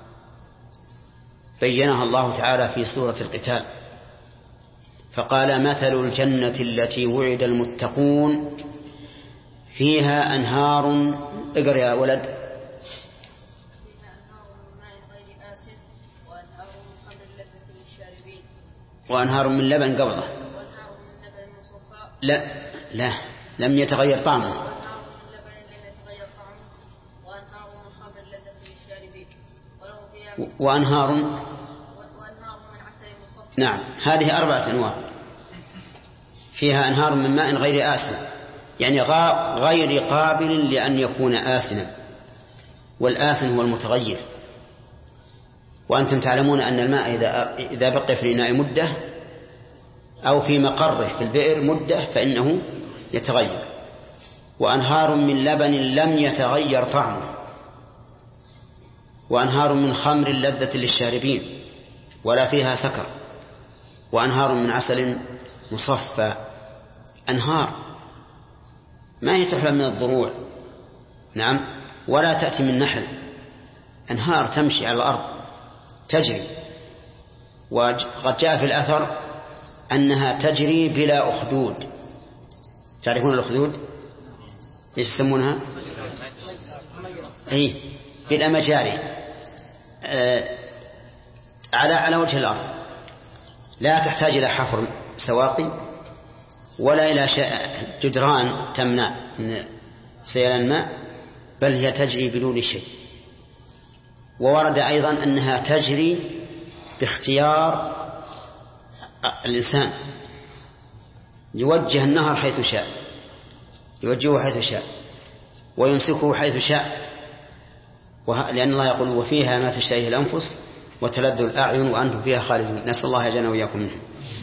بينها الله تعالى في سورة القتال، فقال: مثل الجنة التي وعد المتقون فيها أنهار. اقرأ يا ولد. وأنهار من لبن قبضة. لا لم يتغير طعمه. وأنهار من عسل مصفى. نعم، هذه 4 أنواع. فيها أنهار من ماء غير آسن، يعني غير قابل لأن يكون آسنا، والآسن هو المتغير. وأنتم تعلمون أن الماء إذا بقي في الإناء مدة أو في مقره في البئر مدة فإنه يتغير. وأنهار من لبن لم يتغير طعمه. وأنهار من خمر لذة للشاربين ولا فيها سكر. وأنهار من عسل مصفى. أنهار ما هي تحلى من الضروع، نعم، ولا تأتي من نحل، أنهار تمشي على الأرض تجري. وقد جاء في الأثر أنها تجري بلا أخدود. تعرفون الأخدود؟ إيش يسمونها؟ بلا مجاري على وجه الأرض، لا تحتاج إلى حفر سواقي ولا إلى جدران تمنع من سيلان الماء، بل هي تجري بدون شيء. وورد أيضا أنها تجري باختيار الإنسان، يوجه النهر حيث شاء، يوجهه حيث شاء ويمسكه حيث شاء، لأن الله يقول: وفيها ما تشتهيه الأنفس وتلذ الأعين وأنتم فيها خالدون. نسأل الله يجعلنا وإياكم منه.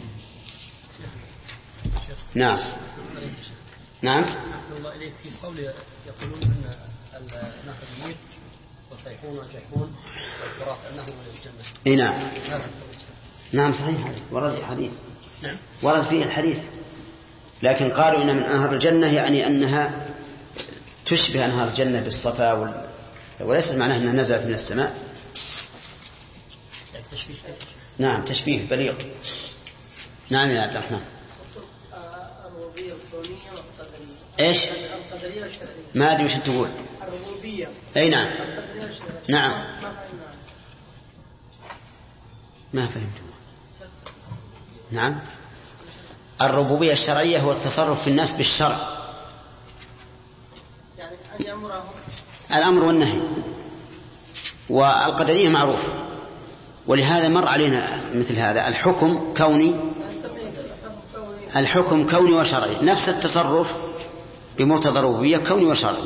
نعم نعم. أحسن الله إليك. في قول يقولون أن نهر الميت وصيحون وجيحون والفرات أنه من الجنة. نعم نعم صحيح، ورد الحديث، ورد فيه الحديث، لكن قالوا إن من أنهار الجنة يعني أنها تشبه أنهار الجنة بالصفا وليس معناه أنها نزلت من السماء. نعم تشبيه بليغ. نعم يا عبد الرحمن. الربوبية الكونية والقدرية. إيش؟ القدرية والشرعية. ما أدري وش تقول. الربوبية. أي نعم. القدرية والشرعية. نعم. ما فهمت. نعم. الربوبية الشرعية هو التصرف في الناس بالشرع، يعني أن يأمرهم الأمر والنهي. والقدرية معروف، ولهذا مر علينا مثل هذا الحكم كوني. الحكم كوني وشرعي، نفس التصرف بمقتضى الربوبية كوني وشرعي.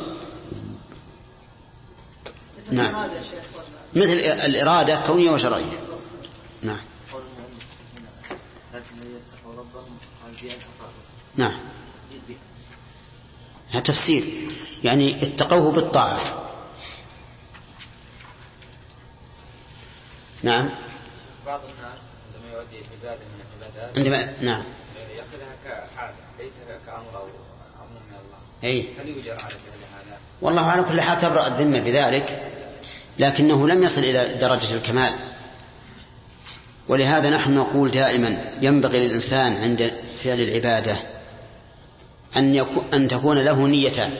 نعم مثل الإرادة كونية وشرعية. نعم. نعم هذا تفسير، يعني اتقوه بالطاعة. نعم. بعض الناس عندما يؤدي عبادة من العبادات عندما نعم يأخذها كعادة ليس كأمر أو أمر من الله. أي. هل يجرى على هذا؟ والله على كل حال تبرأ الذمة بذلك، لكنه لم يصل إلى درجة الكمال. ولهذا نحن نقول دائما ينبغي للإنسان عند فعل العبادة أن تكون له نيتان.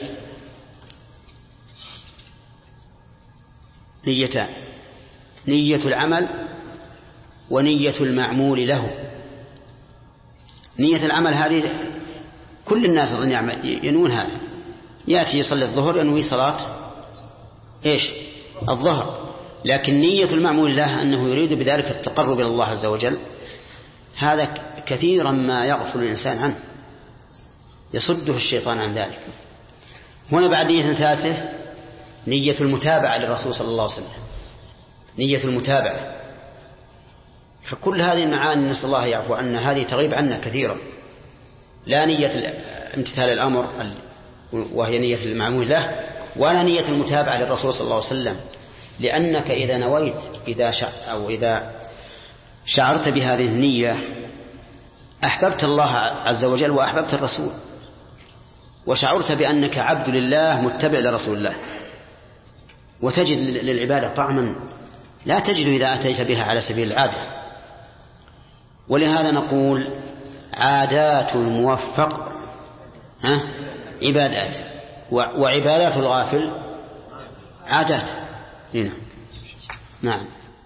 نية العمل ونية المعمول له. نية العمل هذه كل الناس ينوون هذا. يأتي يصلي الظهر ينوي صلاة إيش؟ الظهر، لكن نية المعمول له أنه يريد بذلك التقرب إلى الله عز وجل. هذا كثيرا ما يغفل الإنسان عنه، يصده الشيطان عن ذلك. هنا بعد نية ثالثة نية المتابعة للرسول صلى الله عليه وسلم، نية المتابعة. فكل هذه المعاني نسأل الله يعفو عنا، هذه تغيب عنا كثيرا. لا نية امتثال الأمر وهي نية المعمول له، ولا نية المتابعة للرسول صلى الله عليه وسلم. لأنك إذا نويت إذا شعرت بهذه النية أحببت الله عز وجل وأحببت الرسول، وشعرت بأنك عبد لله متبع لرسول الله، وتجد للعبادة طعما لا تجد إذا أتيت بها على سبيل العادة. ولهذا نقول عادات الموفق عبادات، وعبادات الغافل عادات. هنا. نعم.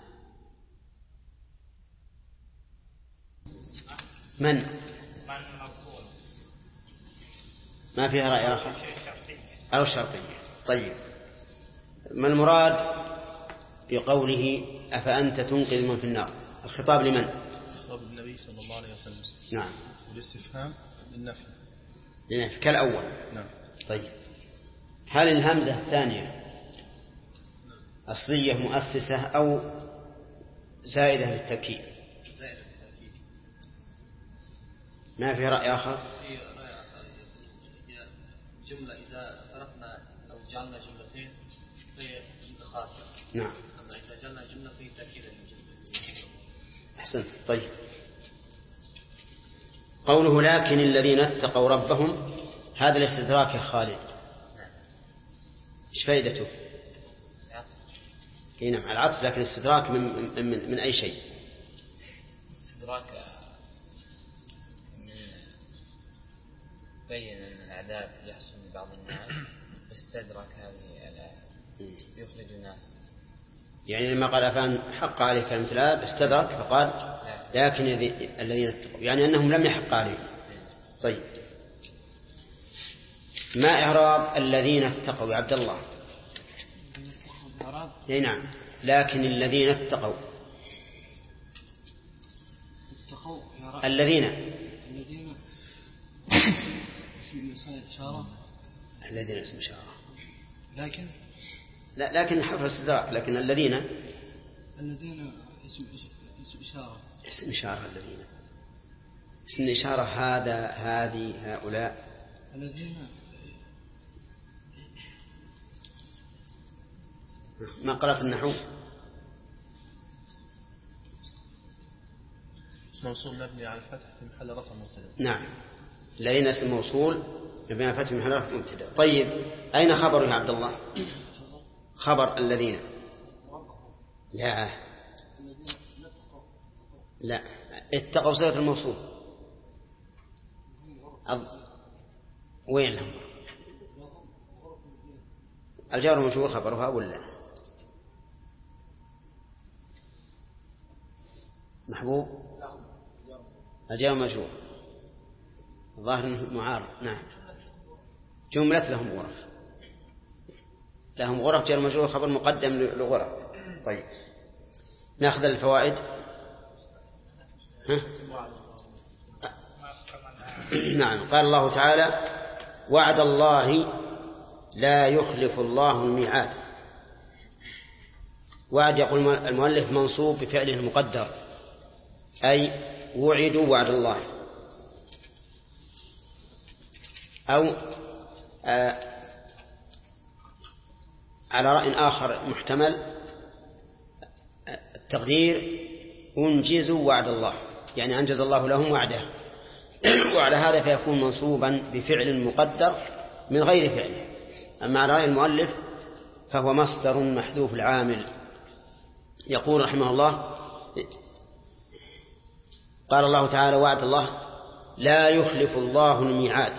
من ما فيها رأي آخر أو شرطية. طيب ما المراد بقوله أفأنت تنقذ من في النار؟ الخطاب لمن؟ خطاب النبي صلى الله عليه وسلم. نعم. والاستفهام للنفي. للنفي كالأول. نعم. طيب هل الهمزة الثانية أصلية مؤسسة أو زائدة للتأكيد؟ ما في رأي آخر؟ في رأي آخر. جملة إذا صرفنا أو جعلنا جملتين في جملة خاصة. نعم. أما إذا جعلنا جملة في تأكيد الجملة. أحسنت. طيب قوله لكن الذين اتقوا ربهم، هذا الاستدراك يا خالد ايش فائدته؟ نعم العطف، لكن الاستدراك من أي شيء؟ استدراك من بين أن العذاب يحصل لبعض الناس، استدرك هذه الآية يخرج الناس. يعني لما قال أفان حق عليه كلمة الآب استدرك فقال لكن الذين اتقوا، يعني أنهم لم يحق عليهم. طيب ما إعراب الذين اتقوا يا عبد الله؟ نعم لكن الذين اتقوا الذين اسم إشارة، الذين اسم إشارة، لكن لا لكن حرف استدراك، لكن الذين اسم إشارة، اسم إشارة. الذين اسم إشارة، هذا هذه هؤلاء. الذين ما قرأت النحو؟ اسم موصول مبني على الفتح في محل رفع مبتدا. نعم الذين اسم موصول بما فتح من حرف مبتدا. طيب أين خبر يا عبد الله؟ خبر الذين لا اتقوا صيغة الموصول. وين لهم الجار والمجرور خبرها ولا محبوب؟ الجار والمجرور ظاهر معارض. نعم جملة لهم غرف. لهم غرف جار والمجرور خبر مقدم لغرف. طيب ناخذ الفوائد. نعم قال الله تعالى وعد الله لا يخلف الله الميعاد. وعد يقول المؤلف منصوب بفعله المقدر أي وعدوا وعد الله أو على رأي آخر محتمل التقدير أنجزوا وعد الله يعني أنجز الله لهم وعده. وعلى هذا فيكون منصوبا بفعل مقدر من غير فعله. أما على رأي المؤلف فهو مصدر محذوف العامل. يقول رحمه الله قال الله تعالى وعد الله لا يخلف الله الميعاد.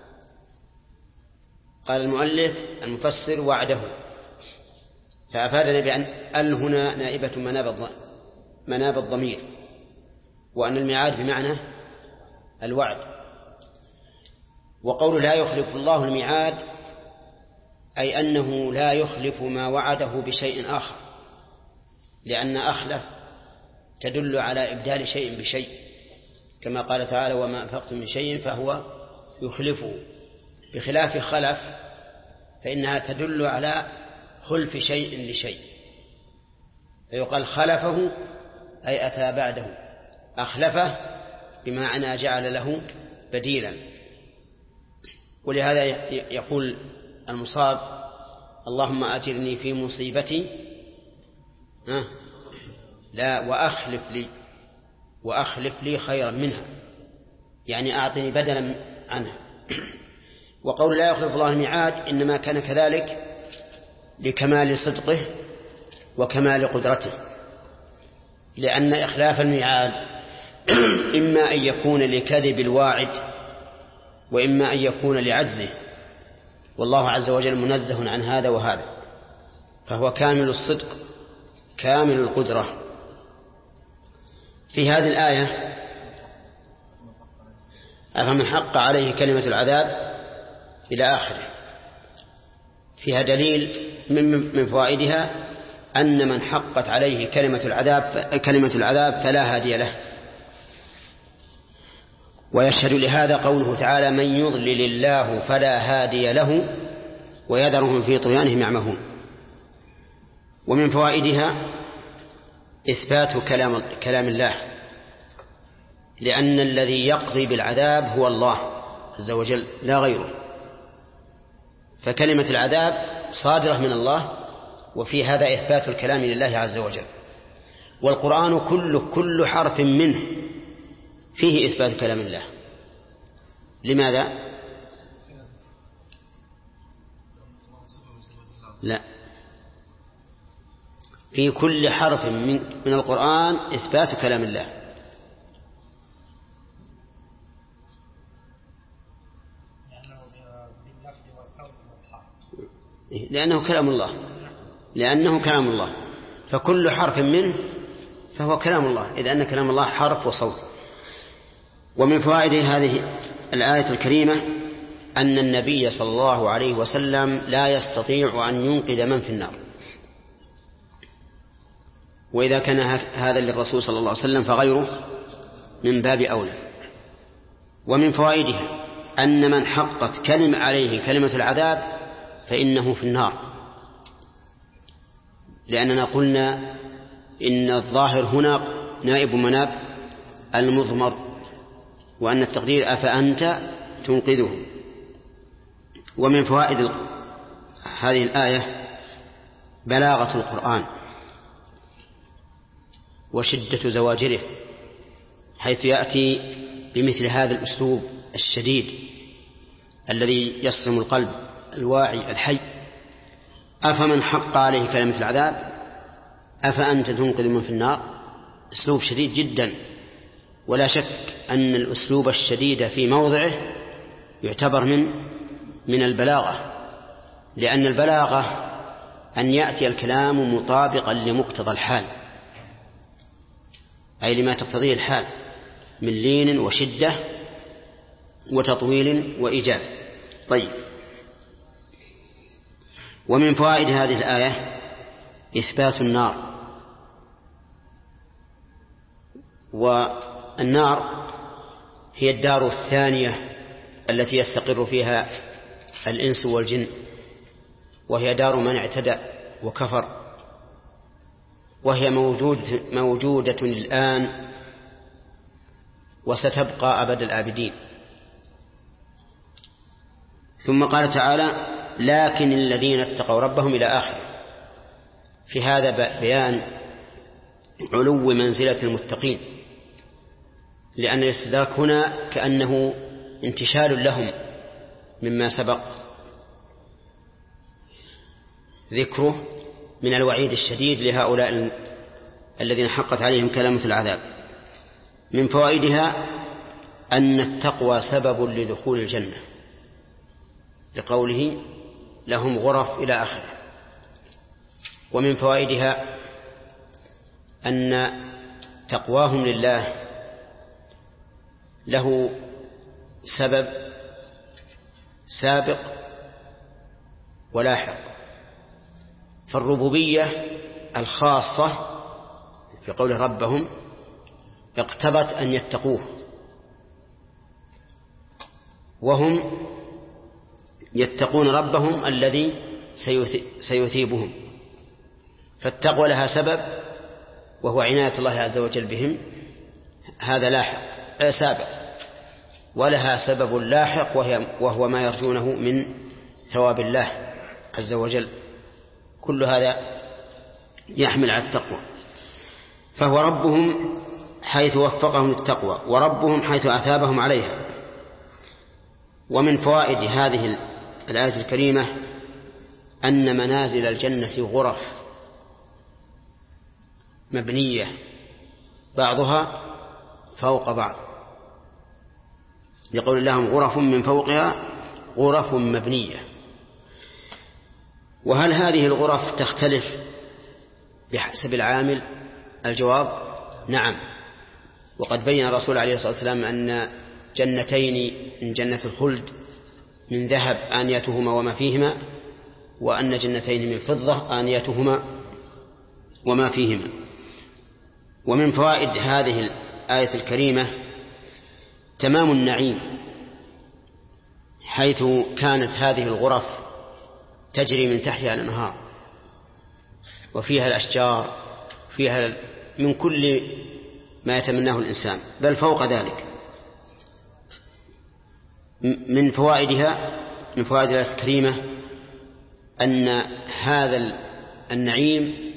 قال المؤلف المفسر وعده فأفادنا بأن ال هنا نائبة مناب الضمير وأن الميعاد بمعنى الوعد. وقول لا يخلف الله الميعاد أي أنه لا يخلف ما وعده بشيء آخر لأن أخلف تدل على إبدال شيء بشيء كما قال تعالى وما أنفقتم من شيء فهو يخلفه بخلاف خلف فإنها تدل على خلف شيء لشيء فيقال خلفه أي أتى بعده أخلفه بمعنى جعل له بديلا. ولهذا يقول المصاب اللهم أجرني في مصيبتي لا وأخلف لي خيرا منها يعني أعطني بدلا عنها. وقول لا يخلف الله الميعاد إنما كان كذلك لكمال صدقه وكمال قدرته لأن إخلاف الميعاد إما أن يكون لكذب الواعد وإما أن يكون لعجزه والله عز وجل منزه عن هذا وهذا فهو كامل الصدق كامل القدرة. في هذه الآية أفمن حق عليه كلمة العذاب إلى آخره فيها دليل من فوائدها أن من حقت عليه كلمة العذاب فلا هادي له. ويشهد لهذا قوله تعالى من يضلل الله فلا هادي له ويذرهم في طغيانهم يعمهون. ومن فوائدها إثبات كلام الله لأن الذي يقضي بالعذاب هو الله عز وجل لا غيره فكلمة العذاب صادرة من الله وفي هذا إثبات الكلام لله عز وجل. والقرآن كل حرف منه فيه إثبات كلام الله. لماذا؟ لا في كل حرف من القرآن إثبات كلام الله لأنه كلام الله فكل حرف منه فهو كلام الله إذ أن كلام الله حرف وصوت. ومن فوائد هذه الآية الكريمة أن النبي صلى الله عليه وسلم لا يستطيع أن ينقذ من في النار وإذا كان هذا للرسول صلى الله عليه وسلم فغيره من باب أولى. ومن فوائدها أن من حقت عليه كلمة العذاب فإنه في النار لأننا قلنا إن الظاهر هنا نائب مناب المضمر وأن التقدير أفأنت تنقذه. ومن فوائد هذه الآية بلاغة القرآن وشدة زواجره حيث يأتي بمثل هذا الأسلوب الشديد الذي يصم القلب الواعي الحي. أفمن حق عليه كلمة العذاب أفأنت تنقذ من في النار. أسلوب شديد جدا، ولا شك أن الأسلوب الشديد في موضعه يعتبر من البلاغة، لأن البلاغة أن يأتي الكلام مطابقا لمقتضى الحال، أي لما تقتضيه الحال من لين وشدة وتطويل وإيجاز. طيب، ومن فوائد هذه الآية إثبات النار. والنار هي الدار الثانية التي يستقر فيها الإنس والجن، وهي دار من اعتدى وكفر، وهي موجودة الآن وستبقى أبد الآبدين. ثم قال تعالى لكن الذين اتقوا ربهم إلى آخره. في هذا بيان علو منزلة المتقين، لأن الاستدراك هنا كأنه انتشال لهم مما سبق ذكره من الوعيد الشديد لهؤلاء الذين حقت عليهم كلمة العذاب. من فوائدها أن التقوى سبب لدخول الجنة، لقوله لهم غرف إلى آخره. ومن فوائدها أن تقواهم لله له سبب سابق ولاحق. فالربوبية الخاصة في قول ربهم اقتضت أن يتقوه، وهم يتقون ربهم الذي سيثيبهم. فالتقوى لها سبب وهو عناية الله عز وجل بهم، هذا لاحق سابق، ولها سبب لاحق وهو ما يرجونه من ثواب الله عز وجل. كل هذا يحمل على التقوى. فهو ربهم حيث وفقهم للتقوى، وربهم حيث أثابهم عليها. ومن فوائد هذه الآية الكريمة أن منازل الجنة غرف مبنية بعضها فوق بعض، يقول لهم غرف من فوقها غرف مبنية. وهل هذه الغرف تختلف بحسب العامل؟ الجواب نعم. وقد بين الرسول عليه الصلاة والسلام أن جنتين من جنة الخلد من ذهب آنيتهما وما فيهما، وأن جنتين من فضة آنيتهما وما فيهما. ومن فوائد هذه الآية الكريمة تمام النعيم، حيث كانت هذه الغرف تجري من تحتها الأنهار، وفيها الأشجار، فيها من كل ما يتمناه الإنسان، بل فوق ذلك. من فوائدها، من فوائد الآية الكريمة أن هذا النعيم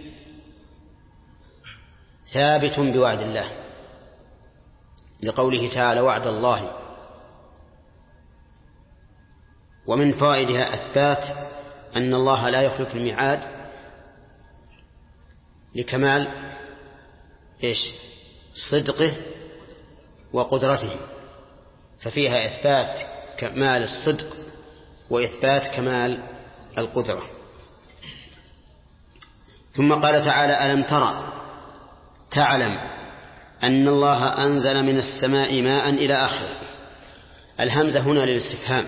ثابت بوعد الله، لقوله تعالى وعد الله. ومن فوائدها أثبات أن الله لا يخلف الميعاد لكمال صدقه وقدرته، ففيها إثبات كمال الصدق وإثبات كمال القدرة. ثم قال تعالى ألم ترى تعلم أن الله أنزل من السماء ماء إلى آخره. الهمزة هنا للاستفهام،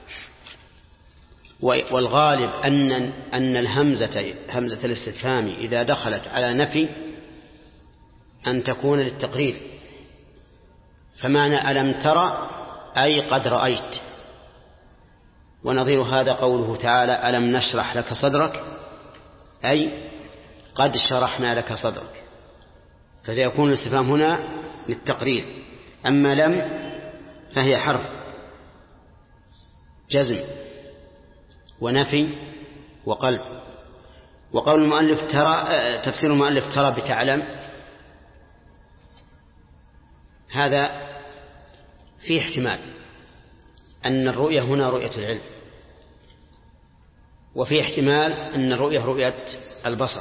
والغالب أن الهمزة همزة الاستفهام إذا دخلت على نفي أن تكون للتقرير. فمعنى ألم ترى أي قد رأيت. ونظير هذا قوله تعالى ألم نشرح لك صدرك، أي قد شرحنا لك صدرك، فسيكون الاستفهام هنا للتقرير. أما لم فهي حرف جزم ونفي وقلب. وقول المؤلف ترى، تفسير المؤلف ترى بتعلم، هذا فيه احتمال أن الرؤية هنا رؤية العلم، وفي احتمال أن الرؤية رؤية البصر.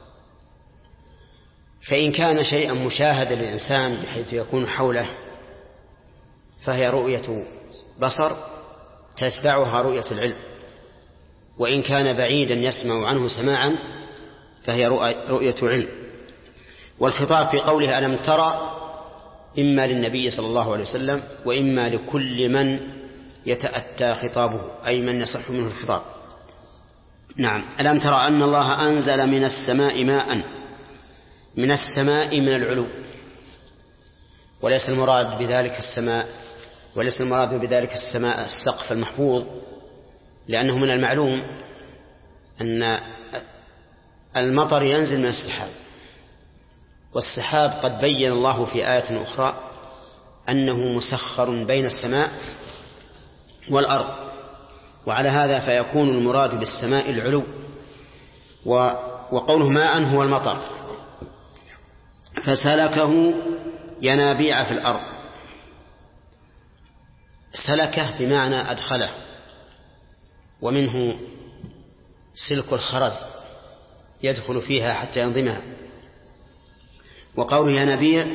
فإن كان شيئا مشاهدا للإنسان بحيث يكون حوله فهي رؤية بصر تتبعها رؤية العلم، وإن كان بعيدا يسمع عنه سماعا فهي رؤية علم. والخطاب في قوله ألم ترى إما للنبي صلى الله عليه وسلم وإما لكل من يتأتى خطابه، أي من يصح منه الخطاب. نعم. ألم ترى أن الله أنزل من السماء ماء، من السماء من العلو، وليس المراد بذلك السماء، وليس المراد بذلك السماء السقف المحفوظ، لأنه من المعلوم أن المطر ينزل من السحاب، والسحاب قد بين الله في آية أخرى أنه مسخر بين السماء والأرض، وعلى هذا فيكون المراد بالسماء العلو. وقوله ماء هو المطر. فسلكه ينابيع في الأرض، سلكه بمعنى أدخله، ومنه سلك الخرز يدخل فيها حتى ينظمها. وقوله ينابيع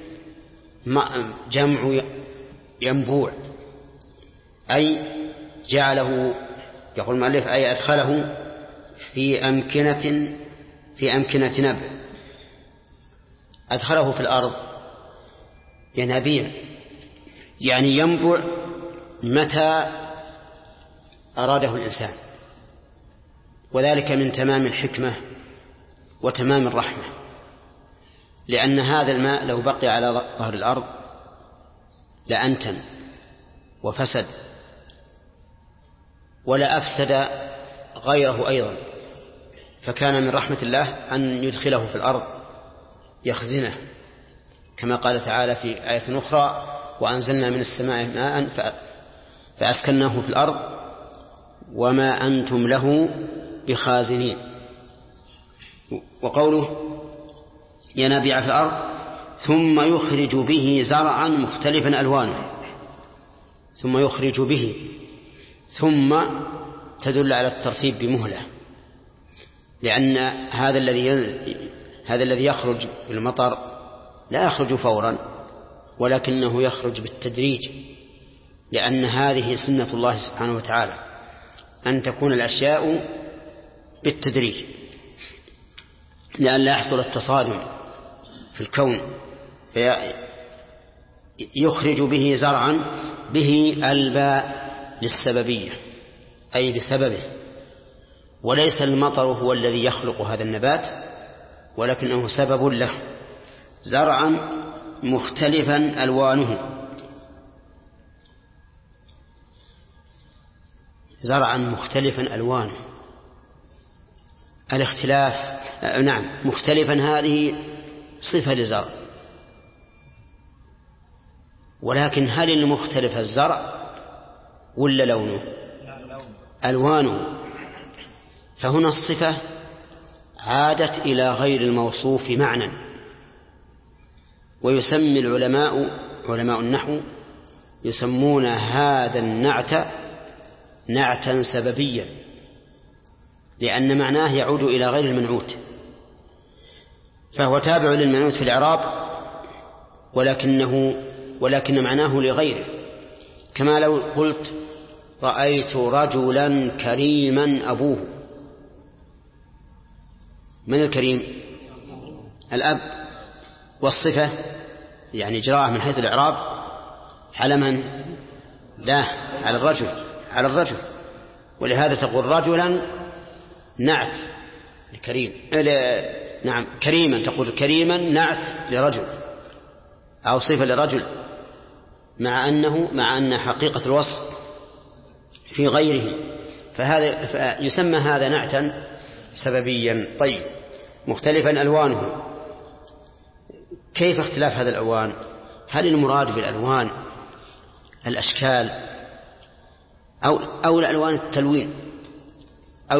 جمع ينبوع، أي جعله، يقول المؤلف أي أدخله في أمكنة نبع، أدخله في الأرض. ينابيع يعني ينبع متى أراده الإنسان، وذلك من تمام الحكمة وتمام الرحمة، لأن هذا الماء لو بقي على ظهر الأرض لأنتن وفسد، ولا أفسد غيره أيضا، فكان من رحمة الله أن يدخله في الأرض يخزنه، كما قال تعالى في آية أخرى وأنزلنا من السماء ماء فأسكناه في الأرض وما أنتم له بخازنين. وقوله ينابيع في الأرض ثم يخرج به زرعا مختلفا ألوانه، ثم يخرج به، ثم تدل على الترتيب بمهلة، لأن هذا الذي يخرج بالمطر لا يخرج فورا، ولكنه يخرج بالتدريج، لأن هذه سنة الله سبحانه وتعالى أن تكون الأشياء بالتدريج لأن لا يحصل التصادم في الكون. فيخرج به زرعا، به الباء للسببية أي بسببه، وليس المطر هو الذي يخلق هذا النبات ولكنه سبب له. زرعا مختلفا ألوانه، زرعا مختلفا ألوانه، الاختلاف نعم مختلفا هذه صفة لزرع، ولكن هل المختلف الزرع ولا لونه؟ ألوانه. فهنا الصفة عادت إلى غير الموصوف معنى، ويسمي علماء النحو يسمون هذا النعت نعتا سببيا، لأن معناه يعود إلى غير المنعوت، فهو تابع للمنعوت في الإعراب ولكن معناه لغيره. كما لو قلت رأيت رجلا كريما أبوه، من الكريم؟ الأب، والصفة يعني جراء من حيث الإعراب على من؟ لا، على الرجل، ولهذا تقول رجلا نعت لكريم، نعم كريما، تقول كريما نعت لرجل أو صفة لرجل، مع أن حقيقة الوصف في غيره، فهذا يسمى هذا نعتا سببيا. طيب، مختلفا ألوانه، كيف اختلاف هذا الألوان؟ هل المراد بالألوان الأشكال أو الألوان التلوين، أو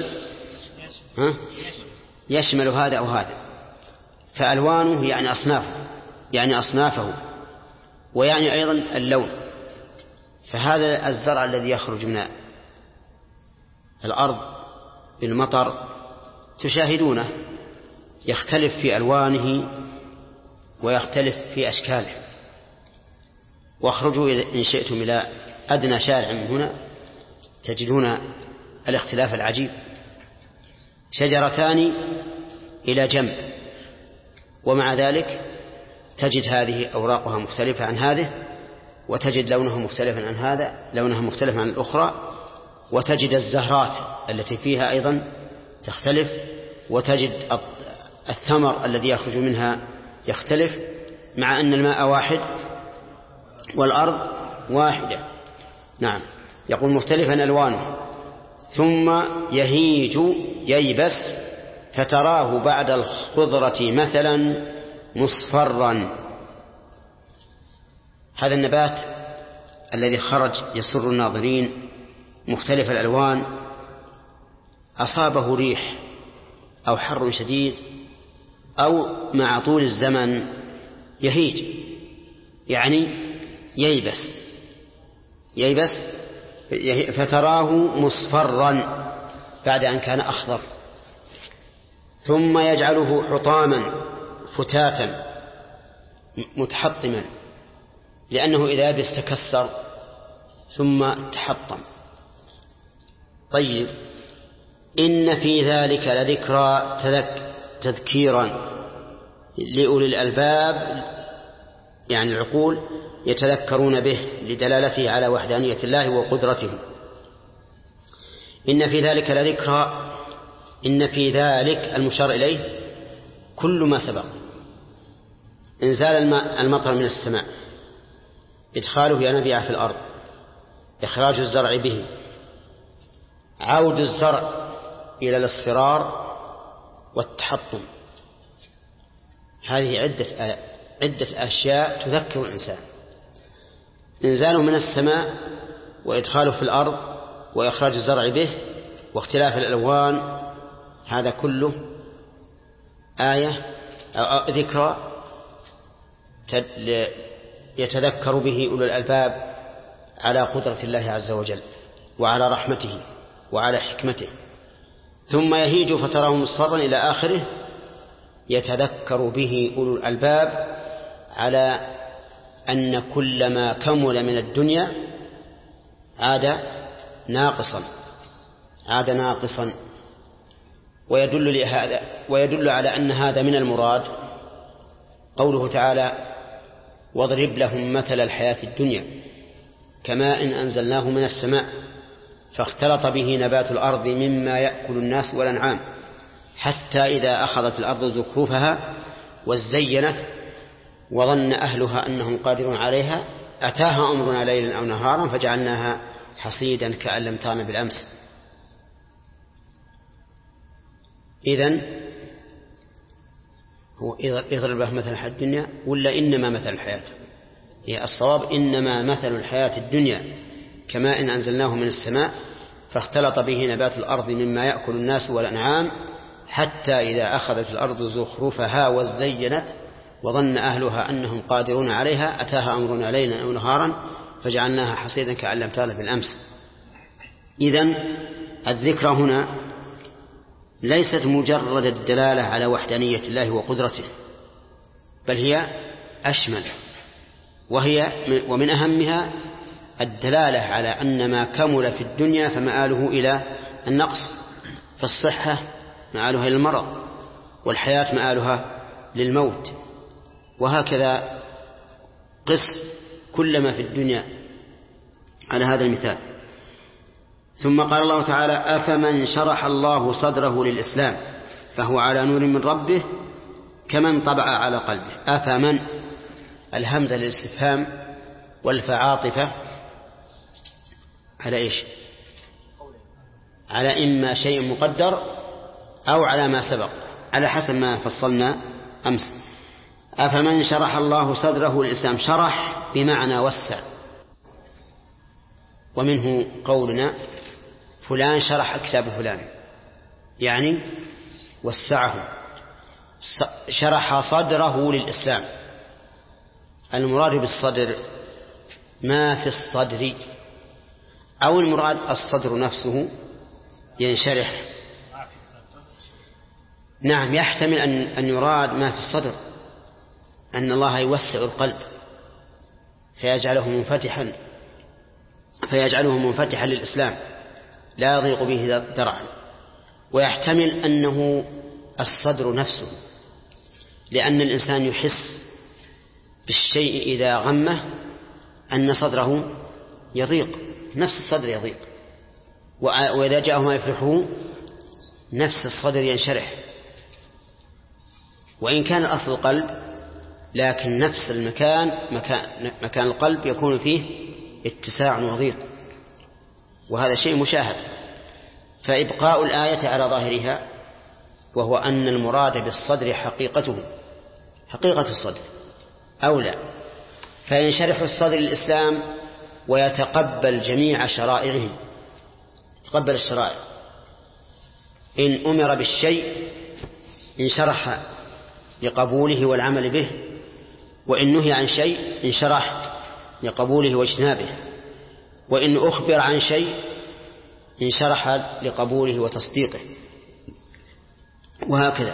يشمل هذا أو هذا؟ فألوانه يعني أصنافه، ويعني أيضا اللون، فهذا الزرع الذي يخرج من الأرض بالمطر تشاهدونه يختلف في ألوانه ويختلف في أشكاله. واخرجوا إن شئتم إلى أدنى شارع من هنا تجدون الاختلاف العجيب. شجرتان إلى جنب ومع ذلك تجد هذه أوراقها مختلفة عن هذه، وتجد لونها مختلفا عن هذا، لونها مختلف عن الأخرى، وتجد الزهرات التي فيها أيضا تختلف، وتجد الثمر الذي يخرج منها يختلف، مع أن الماء واحد والأرض واحدة. نعم. يقول مختلفا ألوانه ثم يهيج ييبس فتراه بعد الخضرة مثلا مصفرا. هذا النبات الذي خرج يسر الناظرين مختلف الألوان أصابه ريح أو حر شديد أو مع طول الزمن يهيج، يعني ييبس فتراه مصفرا بعد أن كان أخضر، ثم يجعله حطاما فتاتا متحطما، لأنه إذا يبس تكسر ثم تحطم. طيب، إن في ذلك لذكرى تذكيرا لأولي الألباب، يعني العقول يتذكرون به لدلالته على وحدانية الله وقدرته. إن في ذلك لذكرى، إن في ذلك المشار إليه كل ما سبق: إنزال المطر من السماء، إدخاله ينابيع في الأرض، إخراج الزرع به، عود الزرع إلى الاصفرار والتحطم. هذه عدة أشياء تذكر الإنسان: إنزاله من السماء، وإدخاله في الأرض، وإخراج الزرع به، واختلاف الألوان. هذا كله آية أو ذكرى يتذكر به أولو الألباب على قدرة الله عز وجل وعلى رحمته وعلى حكمته. ثم يهيج فتراه مصفرا إلى آخره، يتذكر به أولو الألباب على أن كل ما كمل من الدنيا عاد ناقصا. ويدل على أن هذا من المراد قوله تعالى: واضرب لهم مثل الحياة الدنيا كماء أنزلناه من السماء فاختلط به نبات الأرض مما يأكل الناس والأنعام حتى إذا أخذت الأرض زخرفها وزينت وظن أهلها أنهم قادرون عليها أتاها أمرنا ليلا أو نهارا فجعلناها حصيدا كأن لم تغن بالأمس. إذن هو يضرب له مثل الحياة الدنيا ولا إنما مثل الحياة؟ هي الصواب إنما مثل الحياة الدنيا كماء أنزلناه من السماء فاختلط به نبات الأرض مما يأكل الناس والأنعام حتى إذا أخذت الأرض زخرفها وزينت وظن أهلها أنهم قادرون عليها أتاها أمرنا ليلا أو نهارا فجعلناها حصيدا كأن لم تغن بالأمس. إذن الذكرى هنا ليست مجرد الدلالة على وحدانية الله وقدرته، بل هي أشمل، ومن أهمها الدلالة على أن ما كمل في الدنيا فمآله إلى النقص، فالصحة مآلها إلى المرض، والحياة مآلها للموت، وهكذا قس كل ما في الدنيا على هذا المثال. ثم قال الله تعالى: أفمن شرح الله صدره للإسلام فهو على نور من ربه كمن طبع على قلبه. أفمن، الهمزة للاستفهام والفعاطفة على إيش؟ على إما شيء مقدر أو على ما سبق، على حسب ما فصلنا أمس. أفمن شرح الله صدره للإسلام، شرح بمعنى وسع، ومنه قولنا فلان شرح كتاب فلان، يعني وسعه، شرح صدره للإسلام. المراد بالصدر ما في الصدر أو المراد الصدر نفسه ينشرح. نعم، يحتمل أن يراد ما في الصدر، أن الله يوسع القلب فيجعله منفتحا للإسلام لا يضيق به ذرعا. ويحتمل أنه الصدر نفسه، لأن الإنسان يحس بالشيء إذا غمه أن صدره يضيق، نفس الصدر يضيق، وإذا جاءه ما يفرحه نفس الصدر ينشرح. وإن كان أصل القلب، لكن نفس مكان القلب يكون فيه اتساع وضيق، وهذا شيء مشاهد. فإبقاء الآية على ظاهرها، وهو أن المراد بالصدر حقيقة الصدر أولى، فينشرح الصدر للإسلام ويتقبل جميع شرائعه، يتقبل الشرائع. إن أمر بالشيء انشرح لقبوله والعمل به، وإن نهي عن شيء انشرح لقبوله واجتنابه، وإن أخبر عن شيء انشرح لقبوله وتصديقه، وهكذا.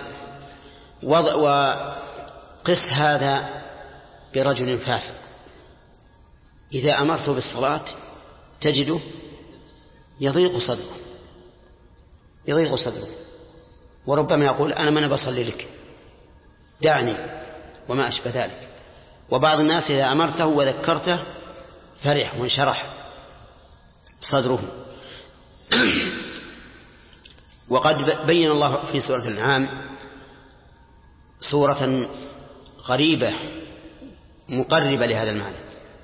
وقس هذا برجل فاسق، إذا أمرته بالصلاة تجده يضيق صدره، وربما يقول أنا من بصلي لك، دعني، وما أشبه ذلك. وبعض الناس إذا أمرته وذكرته فرح وانشرح صدره. وقد بين الله في سورة الأنعام سورة غريبة مقربة لهذا المعنى،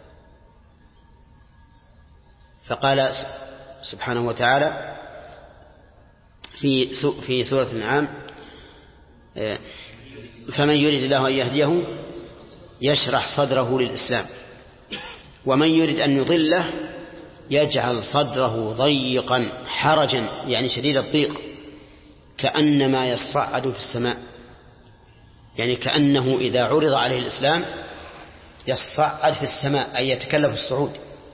فقال سبحانه وتعالى في سورة الأنعام: فمن يريد الله أن يهديه يشرح صدره للإسلام، ومن يريد أن يضله يجعل صدره ضيقا حرجا، يعني شديد الضيق، كأنما يصعد في السماء، يعني كأنه إذا عرض عليه الإسلام يصعد في السماء، أي يتكلف الصعود.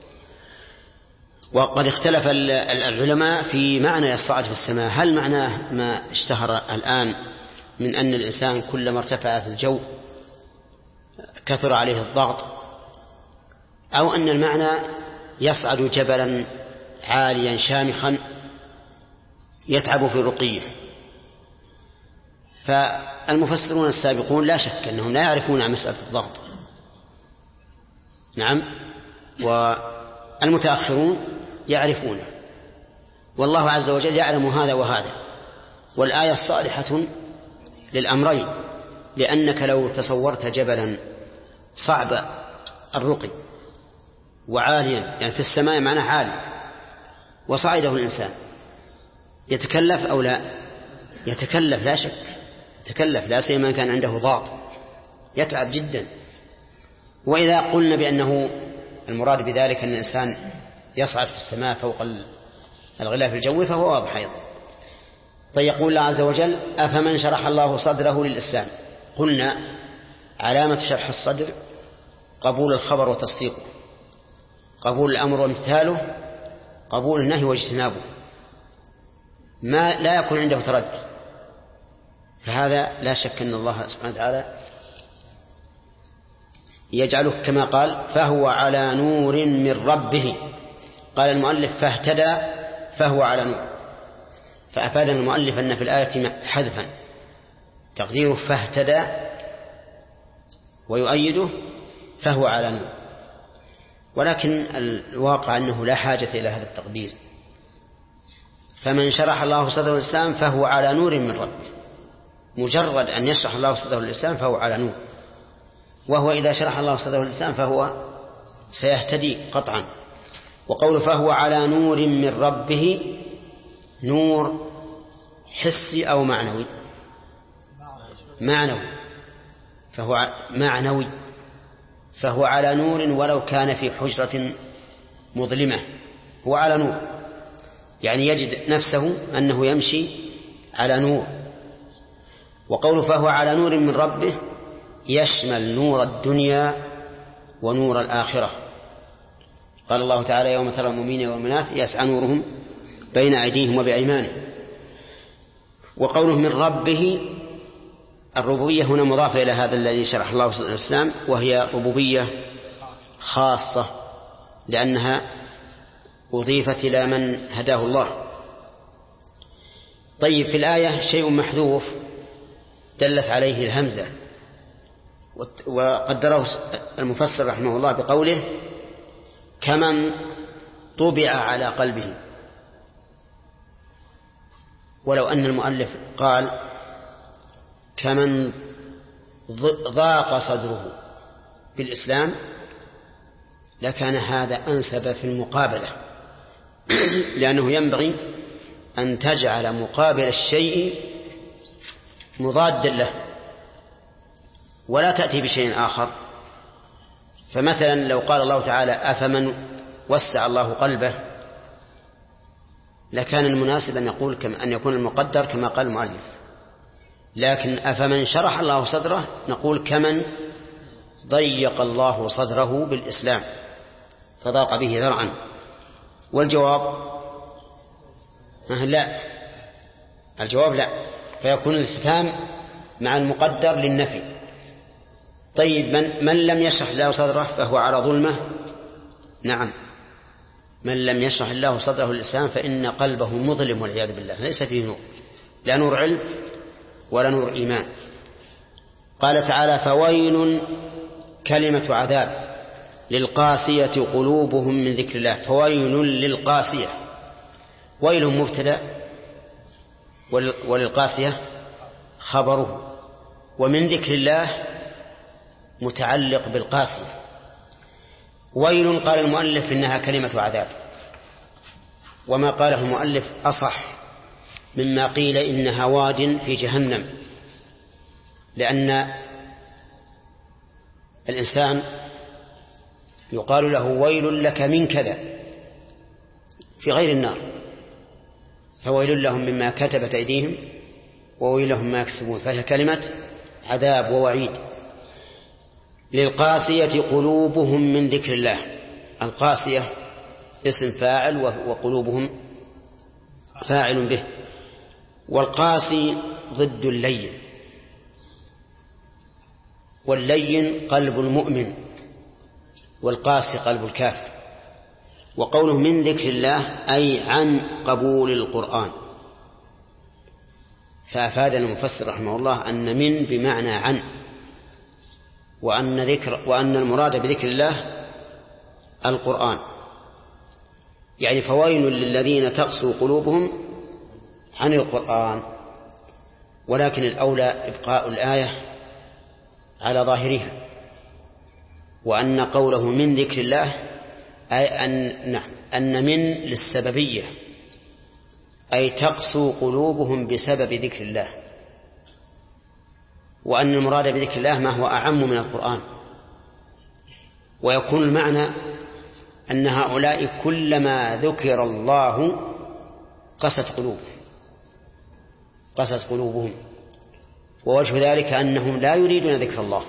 وقد اختلف العلماء في معنى يصعد في السماء، هل معناه ما اشتهر الآن من أن الإنسان كلما ارتفع في الجو كثر عليه الضغط، أو أن المعنى يصعد جبلا عاليا شامخا يتعب في رقيه. فالمفسرون السابقون لا شك أنهم لا يعرفون عن مسألة الضغط، نعم، والمتأخرون يعرفونه، والله عز وجل يعلم هذا وهذا. والآية صالحة للأمرين، لأنك لو تصورت جبلا صعب الرقي وعاليا، يعني في السماء معناه عالي، وصعده الإنسان يتكلف أو لا؟ يتكلف لا شك، يتكلف، لا سيما كان عنده ضغط يتعب جدا. وإذا قلنا بأنه المراد بذلك أن الإنسان يصعد في السماء فوق الغلاف الجوي فهو واضح أيضا. طيب، يقول الله عز وجل: أفمن شرح الله صدره للإسلام. قلنا علامة شرح الصدر قبول الخبر وتصديقه، قبول الأمر وامتثاله، قبول النهي واجتنابه، ما لا يكون عنده تردد. فهذا لا شك أن الله سبحانه وتعالى يجعله كما قال: فهو على نور من ربه. قال المؤلف: فاهتدى، فهو على نور. فأفاد المؤلف أن في الآية حذفا، تقديره فاهتدى، ويؤيده فهو على نور. ولكن الواقع أنه لا حاجة إلى هذا التقدير. فمن شرح الله صدره الإسلام فهو على نور من ربه، مجرد أن يشرح الله صدره الإسلام فهو على نور. وهو إذا شرح الله صدره الإسلام فهو سيهتدي قطعا. وقول فهو على نور من ربه، نور حسي أو معنوي؟ معنوي. فهو معنوي، فهو على نور ولو كان في حجرة مظلمة، هو على نور، يعني يجد نفسه أنه يمشي على نور. وقوله فهو على نور من ربه يشمل نور الدنيا ونور الآخرة، قال الله تعالى يوم ترى المؤمنين والمؤمنات يسعى نورهم بين أيديهم وبأيمانهم. وقوله من ربه، الربوبية هنا مضافة إلى هذا الذي شرح الله الإسلام، وهي ربوبية خاصة لأنها أضيفت إلى من هداه الله. طيب، في الآية شيء محذوف دلت عليه الهمزة، وقدره المفسر رحمه الله بقوله كمن طبع على قلبه، ولو أن المؤلف قال كمن ضاق صدره بالإسلام لكان هذا أنسب في المقابلة، لأنه ينبغي أن تجعل مقابل الشيء مضادا له ولا تأتي بشيء آخر. فمثلا لو قال الله تعالى أفمن وسع الله قلبه لكان المناسب أن يكون المقدر كما قال المؤلف، لكن أفمن شرح الله صدره نقول كمن ضيق الله صدره بالإسلام فضاق به ذرعا. والجواب لا، الجواب لا، فيكون الاستفهام مع المقدر للنفي. طيب، من لم يشرح الله صدره فهو على ظلمه؟ نعم، من لم يشرح الله صدره للإسلام فإن قلبه مظلم والعياذ بالله، ليس فيه نور، لا نور علم ولا نور إيمان. قال تعالى فويل كلمة عذاب للقاسية قلوبهم من ذكر الله. فويل للقاسية، ويل مبتدأ وللقاسية خبره، ومن ذكر الله متعلق بالقاسية. ويل قال المؤلف إنها كلمة عذاب، وما قاله المؤلف أصح مما قيل إنها واد في جهنم، لأن الإنسان يقال له ويل لك من كذا في غير النار، فويل لهم مما كتبت أيديهم وويل لهم ما يكسبون، فهي كلمة عذاب ووعيد. للقاسية قلوبهم من ذكر الله، القاسية اسم فاعل وقلوبهم فاعل به، والقاسي ضد اللين، واللين قلب المؤمن والقاسي قلب الكافر. وقوله من ذكر الله أي عن قبول القرآن، فأفادنا المفسر رحمه الله أن من بمعنى عن، وأن المراد بذكر الله القرآن، يعني فويل للذين تقسو قلوبهم عن القرآن. ولكن الأولى إبقاء الآية على ظاهرها، وأن قوله من ذكر الله أي أن من للسببية، أي تقسو قلوبهم بسبب ذكر الله، وأن المراد بذكر الله ما هو أعم من القرآن. ويكون المعنى أن هؤلاء كلما ذكر الله قست قلوبهم، ووجه ذلك أنهم لا يريدون ذكر الله،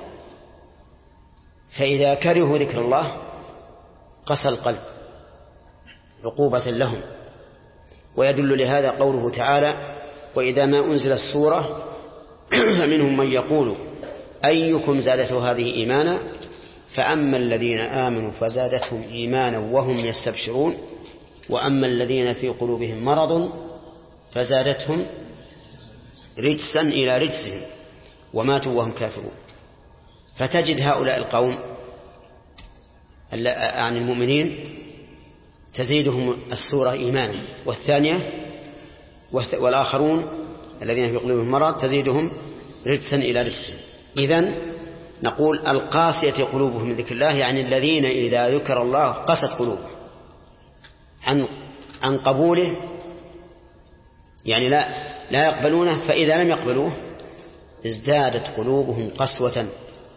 فإذا كرهوا ذكر الله قسى القلب عقوبة لهم. ويدل لهذا قوله تعالى وإذا ما أنزل السورة فمنهم من يقول أيكم زادته هذه إيمانا فأما الذين آمنوا فزادتهم إيمانا وهم يستبشرون وأما الذين في قلوبهم مرض فزادتهم رجسا إلى رجسهم وماتوا وهم كافرون. فتجد هؤلاء القوم عن المؤمنين تزيدهم السورة إيمانا، والآخرون الذين في قلوبهم مرض تزيدهم رجسا إلى رجسهم. إذن نقول القاسية قلوبهم من ذكر الله، يعني الذين إذا ذكر الله قست قلوبهم عن قبوله، يعني لا يقبلونه، فإذا لم يقبلوه ازدادت قلوبهم قسوة.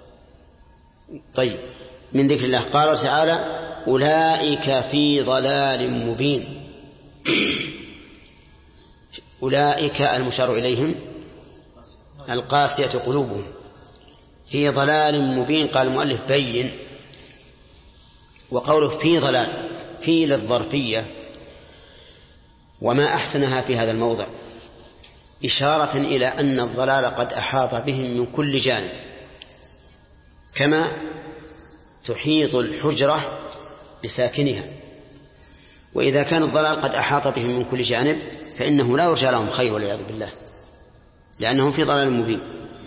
طيب، من ذكر الله قال تعالى أولئك في ضلال مبين. أولئك المشار إليهم القاسية قلوبهم في ضلال مبين. قال المؤلف بين، وقوله في ضلال في للظرفية وما أحسنها في هذا الموضع إشارة إلى أن الضلال قد أحاط بهم من كل جانب، كما تحيط الحجرة بساكنها. وإذا كان الضلال قد أحاط بهم من كل جانب فإنه لا يرجى لهم خير والعياذ بالله، لأنهم في ضلال مبين.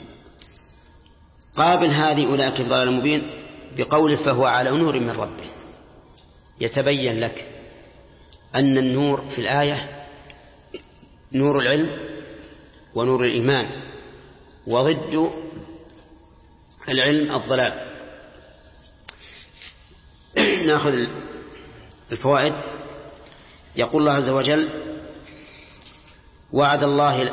قابل هذه أولئك في ضلال مبين بقول فهو على نور من ربه. يتبين لك أن النور في الآية نور العلم ونور الإيمان، وضد العلم الضلال. نأخذ الفوائد. يقول الله عز وجل: وعد الله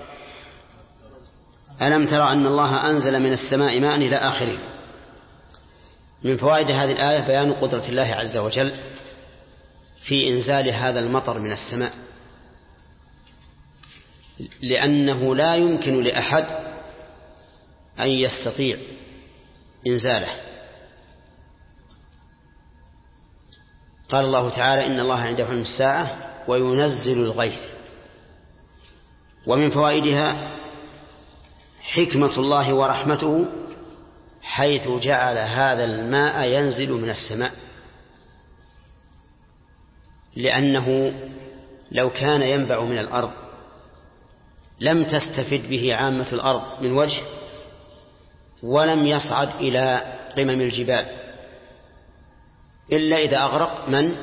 ألم ترى أن الله أنزل من السماء ماء إلى آخره. من فوائد هذه الآية بيان قدرة الله عز وجل في إنزال هذا المطر من السماء، لأنه لا يمكن لأحد أن يستطيع إنزاله. قال الله تعالى: إن الله عنده علم الساعة وينزل الغيث. ومن فوائدها حكمة الله ورحمته حيث جعل هذا الماء ينزل من السماء، لأنه لو كان ينبع من الأرض لم تستفد به عامة الأرض من وجه، ولم يصعد إلى قمم الجبال إلا إذا أغرق من؟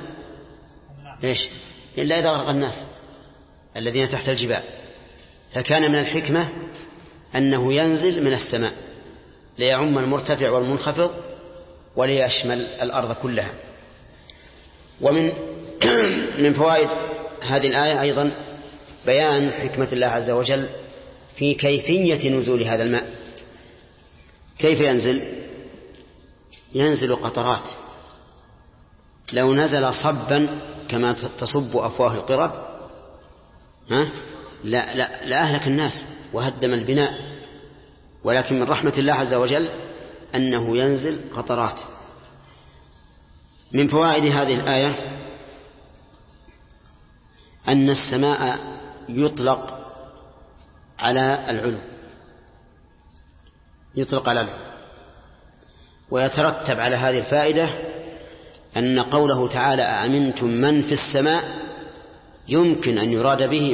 إلا إذا أغرق الناس الذين تحت الجبال. فكان من الحكمة أنه ينزل من السماء ليعم المرتفع والمنخفض وليشمل الأرض كلها. ومن فوائد هذه الآية أيضا بيان حكمة الله عز وجل في كيفية نزول هذا الماء. كيف ينزل؟ ينزل قطرات. لو نزل صبا كما تصب أفواه القرب لا أهلك الناس وهدم البناء، ولكن من رحمة الله عز وجل أنه ينزل قطرات. من فوائد هذه الآية أن السماء يطلق على العلو، ويترتب على هذه الفائدة أن قوله تعالى: أأمنتم من في السماء، يمكن أن يراد به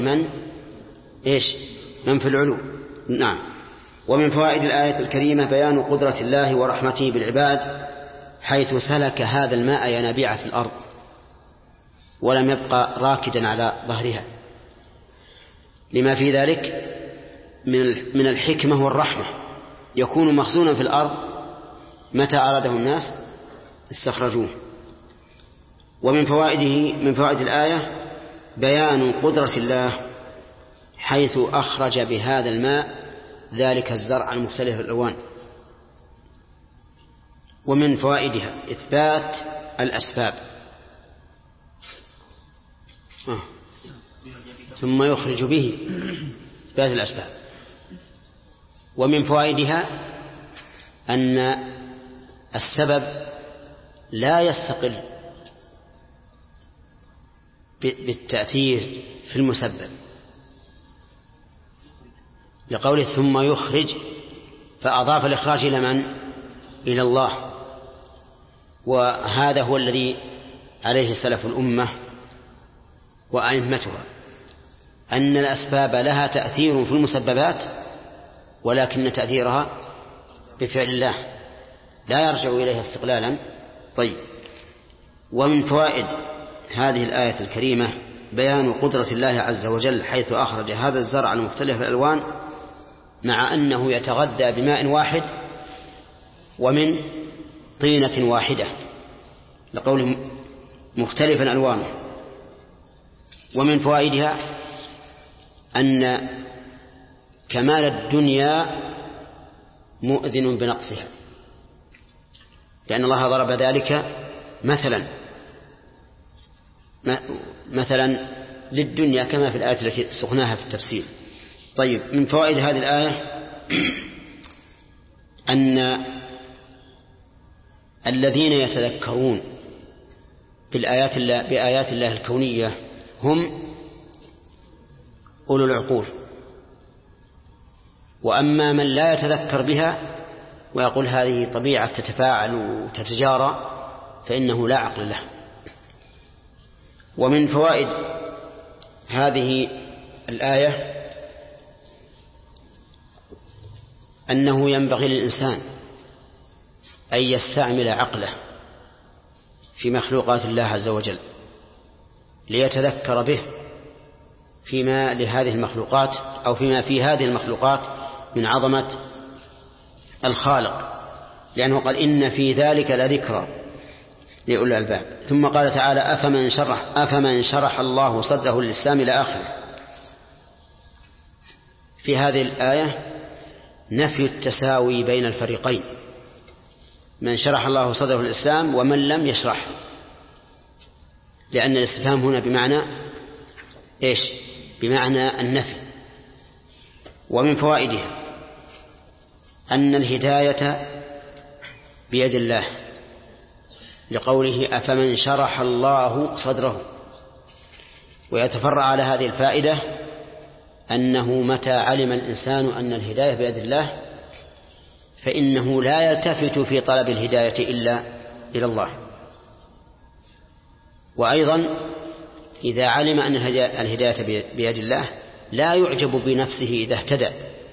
من في العلو. نعم. ومن فوائد الآية الكريمة بيان قدرة الله ورحمته بالعباد حيث سلك هذا الماء ينابيع في الأرض ولم يبقى راكدا على ظهرها، لما في ذلك من الحكمة والرحمة. يكون مخزونا في الأرض متى أراده الناس استخرجوه. ومن فوائد الآية بيان قدرة الله حيث أخرج بهذا الماء ذلك الزرع المختلف الألوان. ومن فوائدها إثبات الأسباب ثم يخرج به، إثبات الأسباب. ومن فوائدها أن السبب لا يستقل بالتأثير في المسبب، لقوله ثم يخرج، فأضاف الإخراج إلى من؟ إلى الله. وهذا هو الذي عليه سلف الأمة وأئمتها، أن الأسباب لها تأثير في المسببات ولكن تأثيرها بفعل الله لا يرجع إليها استقلالا. طيب. ومن فوائد هذه الآية الكريمة بيان قدرة الله عز وجل حيث أخرج هذا الزرع المختلف الألوان مع أنه يتغذى بماء واحد ومن طينة واحدة، لقوله مختلفا ألوانه. ومن فوائدها أن كمال الدنيا مؤذن بنقصها، لأن الله ضرب ذلك مثلا للدنيا كما في الآية التي سقناها في التفسير. طيب. من فوائد هذه الآية أن الذين يتذكرون بآيات الله الكونية هم أولو العقول. وأما من لا يتذكر بها ويقول هذه طبيعة تتفاعل وتتجارى فإنه لا عقل له. ومن فوائد هذه الآية أنه ينبغي للإنسان أن يستعمل عقله في مخلوقات الله عز وجل ليتذكر به فيما لهذه المخلوقات أو فيما في هذه المخلوقات من عظمة الخالق، لأنه قال إن في ذلك لذكرى لأولي الألباب. ثم قال تعالى أفمن شرح الله صدره للإسلام إلى آخره. في هذه الآية نفي التساوي بين الفريقين، من شرح الله صدره للإسلام ومن لم يشرح، لأن الاستفهام هنا بمعنى إيش؟ بمعنى النفي. ومن فوائدها أن الهداية بيد الله، لقوله أفمن شرح الله صدره. ويتفرع على هذه الفائدة أنه متى علم الإنسان أن الهداية بيد الله فإنه لا يلتفت في طلب الهداية إلا إلى الله. وأيضا إذا علم أن الهداية بيد الله لا يعجب بنفسه إذا اهتدى،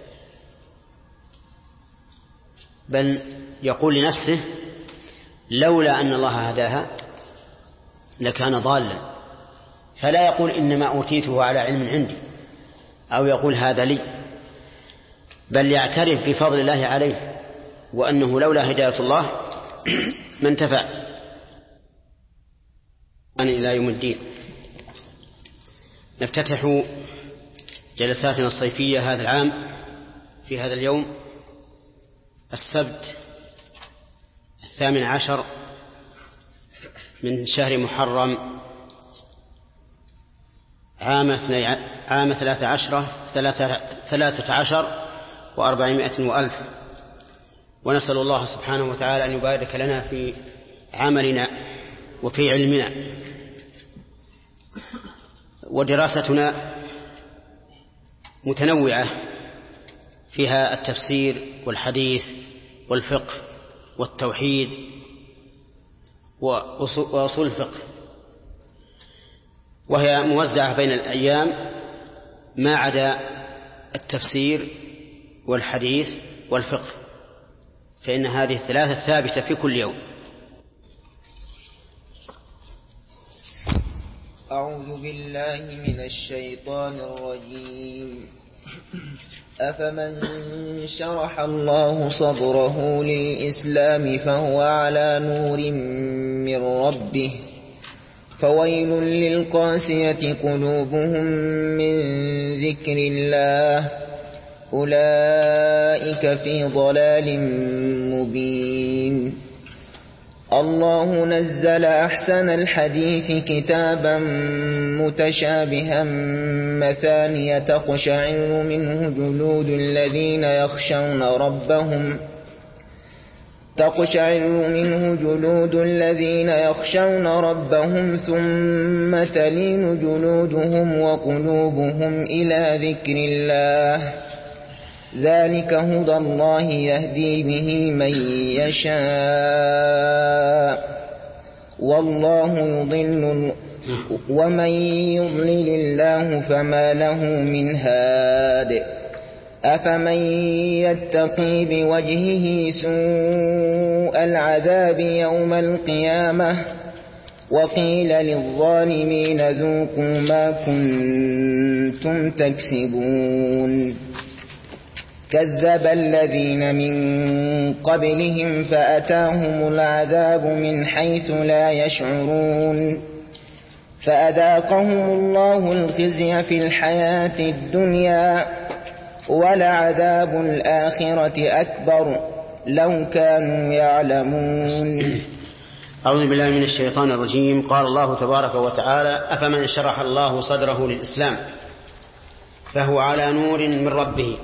بل يقول لنفسه لولا أن الله هداها لكان ضالا، فلا يقول إنما أوتيته على علم عندي أو يقول هذا لي، بل يعترف بفضل الله عليه وأنه لولا هداية الله ما انتفع إلى يوم الدين. نفتتح جلساتنا الصيفية هذا العام في هذا اليوم السبت 18 من شهر محرم عام 13 و400 وألف. ونسأل الله سبحانه وتعالى أن يبارك لنا في عملنا وفي علمنا. ودراستنا متنوعة، فيها التفسير والحديث والفقه والتوحيد وأصول الفقه، وهي موزعة بين الأيام ما عدا التفسير والحديث والفقه، فإن هذه الثلاثة ثابتة في كل يوم. أعوذ بالله من الشيطان الرجيم. أفمن شرح الله صدره للإسلام فهو على نور من ربه فويل للقاسية قلوبهم من ذكر الله أولئك في ضلال مبين. الله نزل أحسن الحديث كتابا متشابها مثانية تقشعر منه جلود الذين يخشون ربهم ثم تلين جلودهم وقلوبهم إلى ذكر الله ذلك هدى الله يهدي به من يشاء والله يضل ومن يضلل الله فما له من هاد. أفمن يتقي بوجهه سوء العذاب يوم القيامة وقيل للظالمين ذوقوا ما كنتم تكسبون. كذب الذين من قبلهم فأتاهم العذاب من حيث لا يشعرون فأذاقهم الله الخزي في الحياة الدنيا ولعذاب الآخرة أكبر لو كانوا يعلمون. أعوذ بالله من الشيطان الرجيم. قال الله تبارك وتعالى أفمن شرح الله صدره للإسلام فهو على نور من ربه.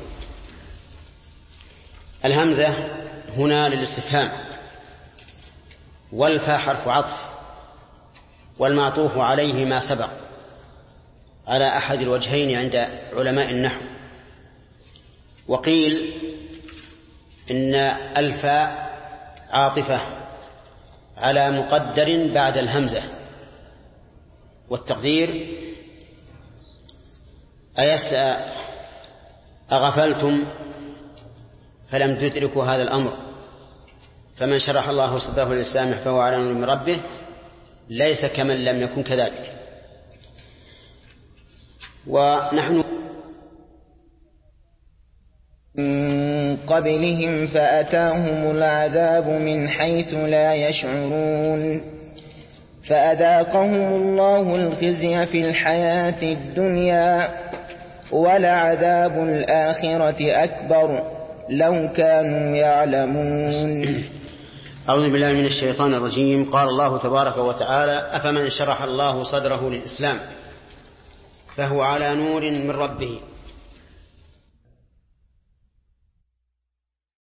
الهمزة هنا للاستفهام والفاء حرف عطف والمعطوف عليه ما سبق على أحد الوجهين عند علماء النحو. وقيل إن الفاء عاطفة على مقدر بعد الهمزة، والتقدير أغفلتم فلم تدركوا هذا الأمر، فمن شرح الله صدره للإسلام فهو على نور من ربه ليس كمن لم يكن كذلك. ونحن من قبلهم فأتاهم العذاب من حيث لا يشعرون فأذاقهم الله الخزي في الحياة الدنيا ولعذاب الآخرة أكبر لو كانوا يعلمون. أعوذ بالله من الشيطان الرجيم. قال الله تبارك وتعالى: أفمن شرح الله صدره للإسلام فهو على نور من ربه